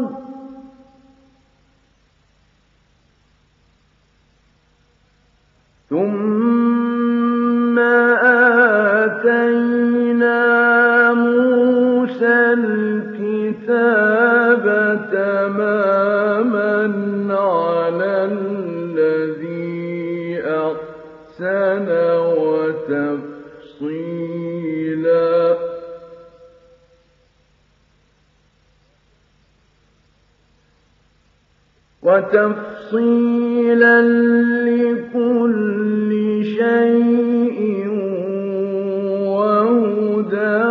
ثُمَّ آتَيْنَا مُوسَى الْكِتَابَ تَمَامًا عَلَى الَّذِي أَحْسَنَ وَتَفْصِيلًا لِّكُلِّ شَيْءٍ وَهُدًى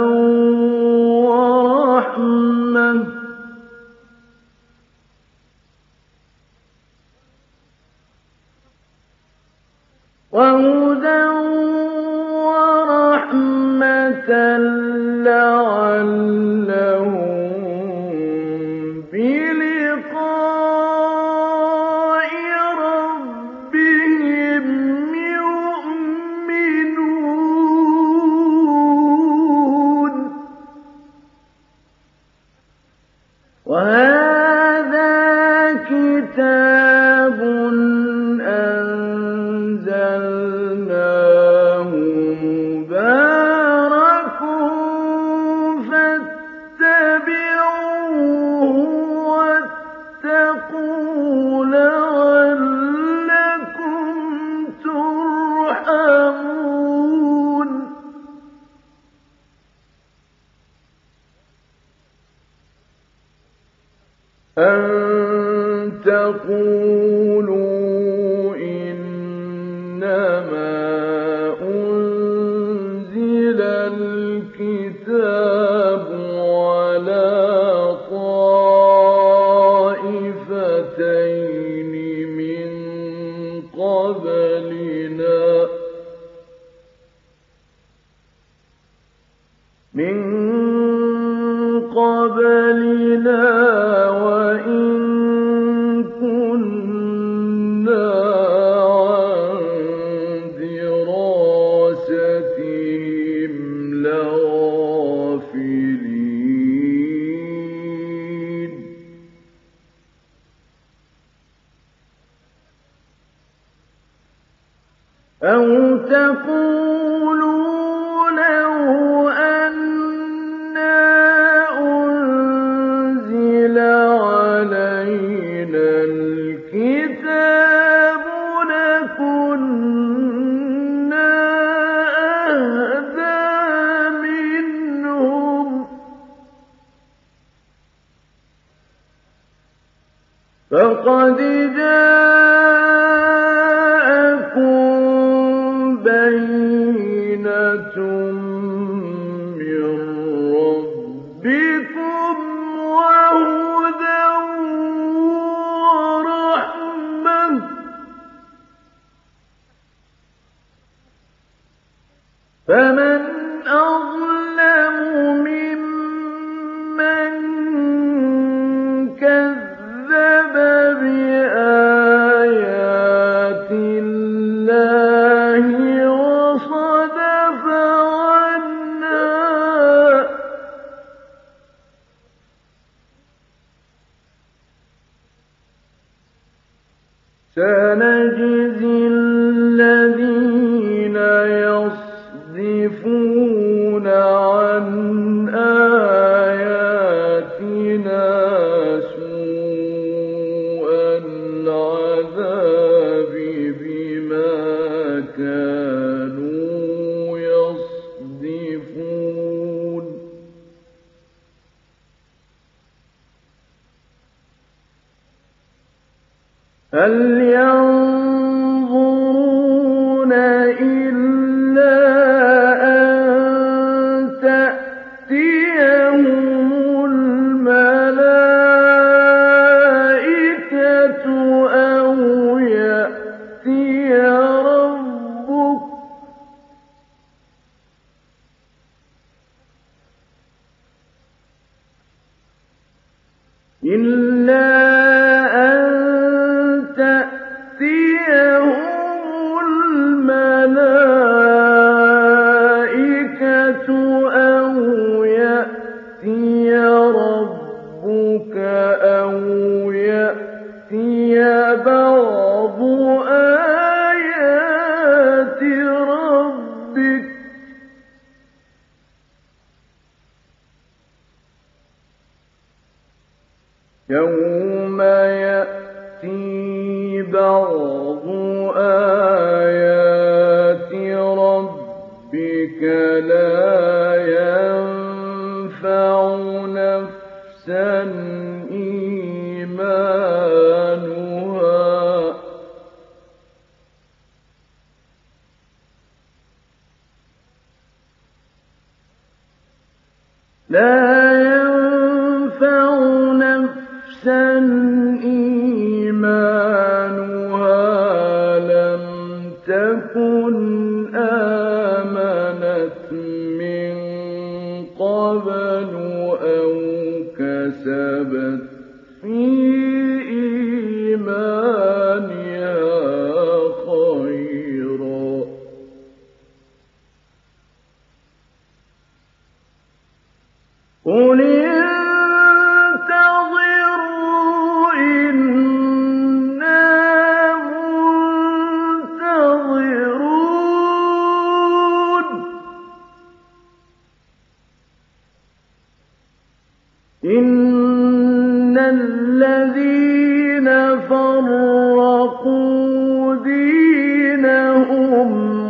وَرَحْمَةً لَّعَلَّهُم بِلِقَاءِ رَبِّهِمْ يُؤْمِنُونَ. وَهَٰذَا كِتَابٌ أَنزَلْنَاهُ مُبَارَكٌ فَاتَّبِعُوهُ وَاتَّقُوا لَعَلَّكُمْ تُرْحَمُونَ. أَن تَقُولُوا إِنَّمَا أُنزِلَ الْكِتَابُ عَلَىٰ طَائِفَتَيْنِ مِن قَبْلِنَا وَإِن كُنَّا عَن دِرَاسَتِهِمْ لَغَافِلِينَ. أَوْ تَقُولُوا لَوْ أَنَّا أُنزِلَ عَلَيْنَا الْكِتَابُ لَكُنَّا أَهْدَىٰ مِنْهُمْ ۚ فَقَدْ جَاءَكُم بَيِّنَةٌ سنجزي الذين يصدفون عن آياتنا سوء العذاب بما كانوا يصدفون هل ينظرون إلا أن تأتيهم الملائكة أو يأتي ربك إلا أن تأتيهم الملائكة أو يأتي ربك أو يأتي بعض آيات ربك يوم يأتي بعض آيات ربك لا ينفع نفسا إيمانها لم تكن آمنت من قبل أو كسبت في إيمانها خيرا قل انتظروا إنا منتظرون إن الذين فرقوا دينهم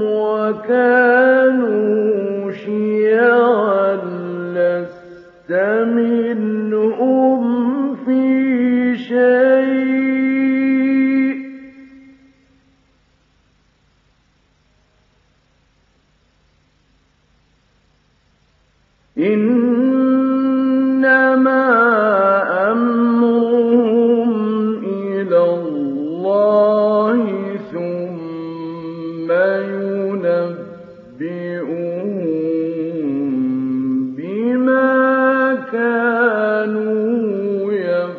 وكانوا شيعا لست منهم في شيء إنما أمرهم إلى الله ثم ينبئهم بما كانوا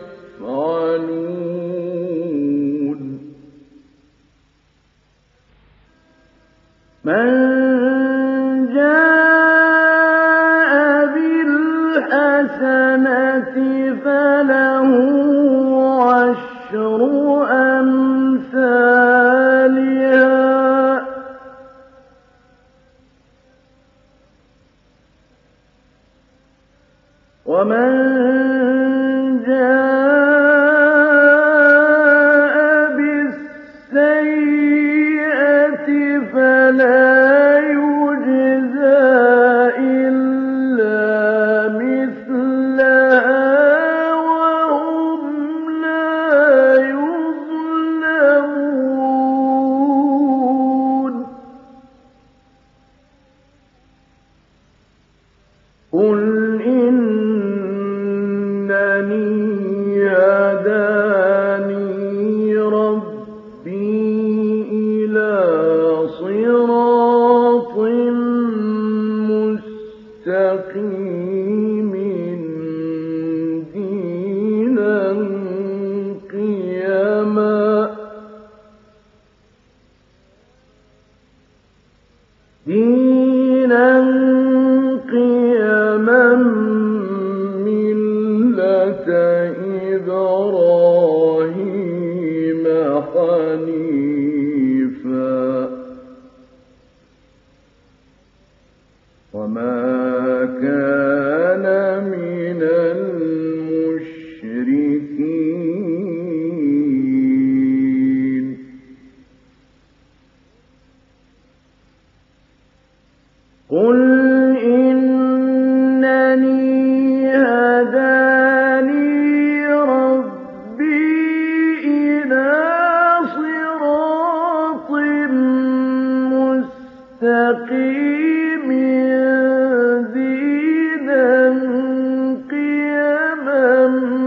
يفعلون من جاء بالحسنة فله عشر أمثالها ومن جاء بالسيئة فلا يجزى إلا مثلها وهم لا يظلمون قل إنني هداني ربي إلى صراط مستقيم دينا قيما ملة إبراهيم حنيفا وما كان من المشركين قل إنني هداني ربي إلى صراط مستقيم دينا قيما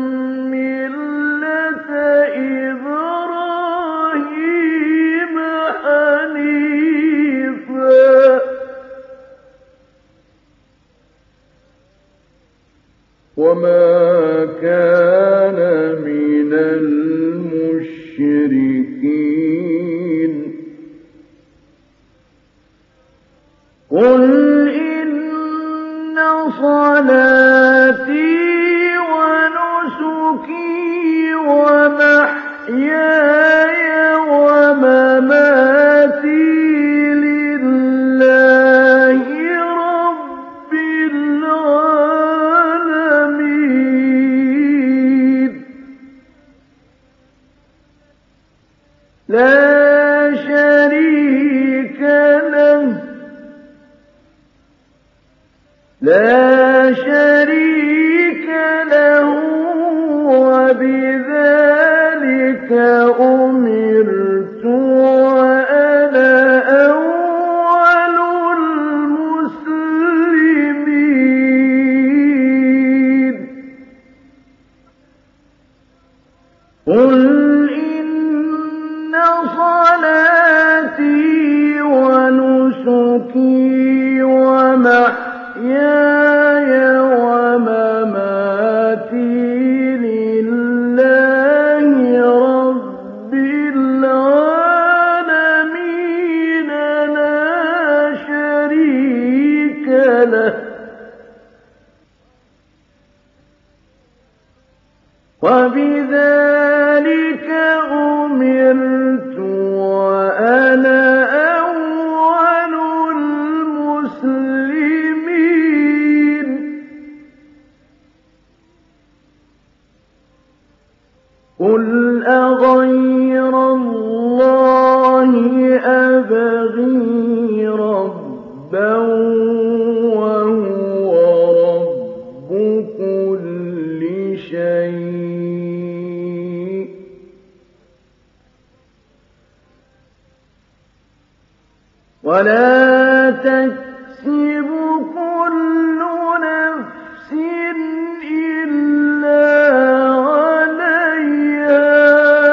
ملة إبراهيم حنيفا وما كان من المشركين قل إن صلاتي ونسكي ومحياي ومماتي لله رب العالمين لا شريك له وبذلك أمرت وأنا أول المسلمين قل إن صلاتي ونسكي ومحياي ومماتي لله رب العالمين لا شريك له وبذلك أمرت وأنا أول المسلمين قل أغير الله أبغي ربا وهو رب كل شيء ولا تكسب كل نفس إلا عليها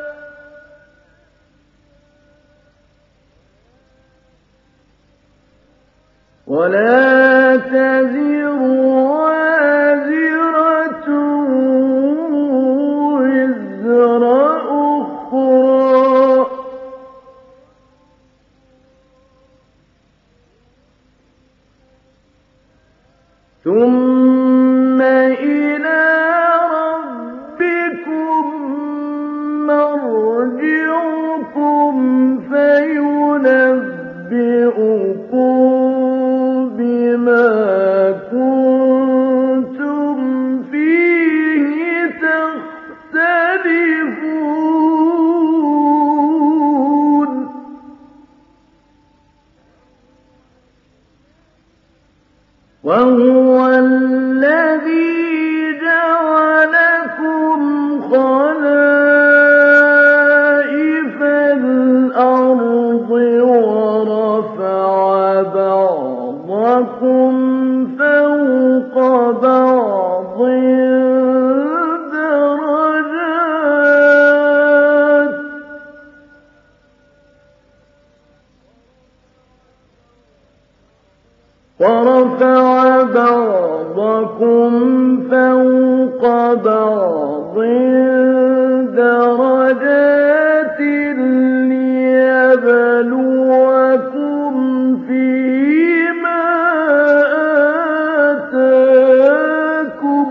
ولا تزر وازرة وزر أخرى ثم إلى ربكم مرجعكم فينبئكم بما كنتم فيه تختلفون وهو الذي جعلكم خلائف الأرض ورفع بعضكم فوق بعض درجات ورفع بعضكم فوق بعض درجات ليبلوكم فيما آتاكم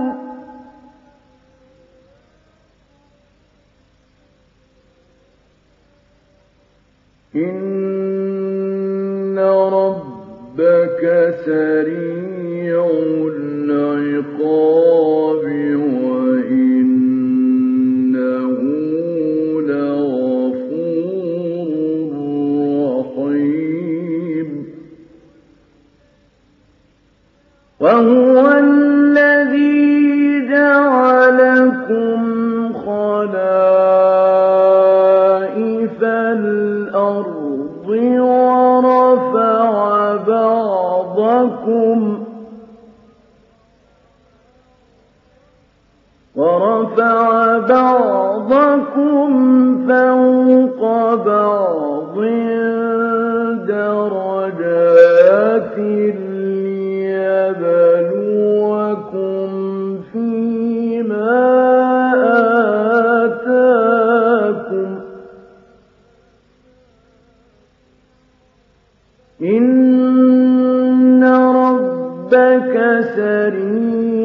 إِنَّ رَبَّكَ سَرِيعُ الْعِقَابِ وَإِنَّهُ لَغَفُورٌ رَّحِيمٌ وَهُوَ الَّذِي جَعَلَكُمْ خَلَائِفَ الْأَرْضِ وَرَفَعَ بَعْضَكُمْ فَوْقَ بَعْضٍ دَرَجَاتٍ لِّيَبْلُوَكُمْ فِيمَا آتَاكُمْ ۗ إِنَّ رَبَّكَ سَرِيعُ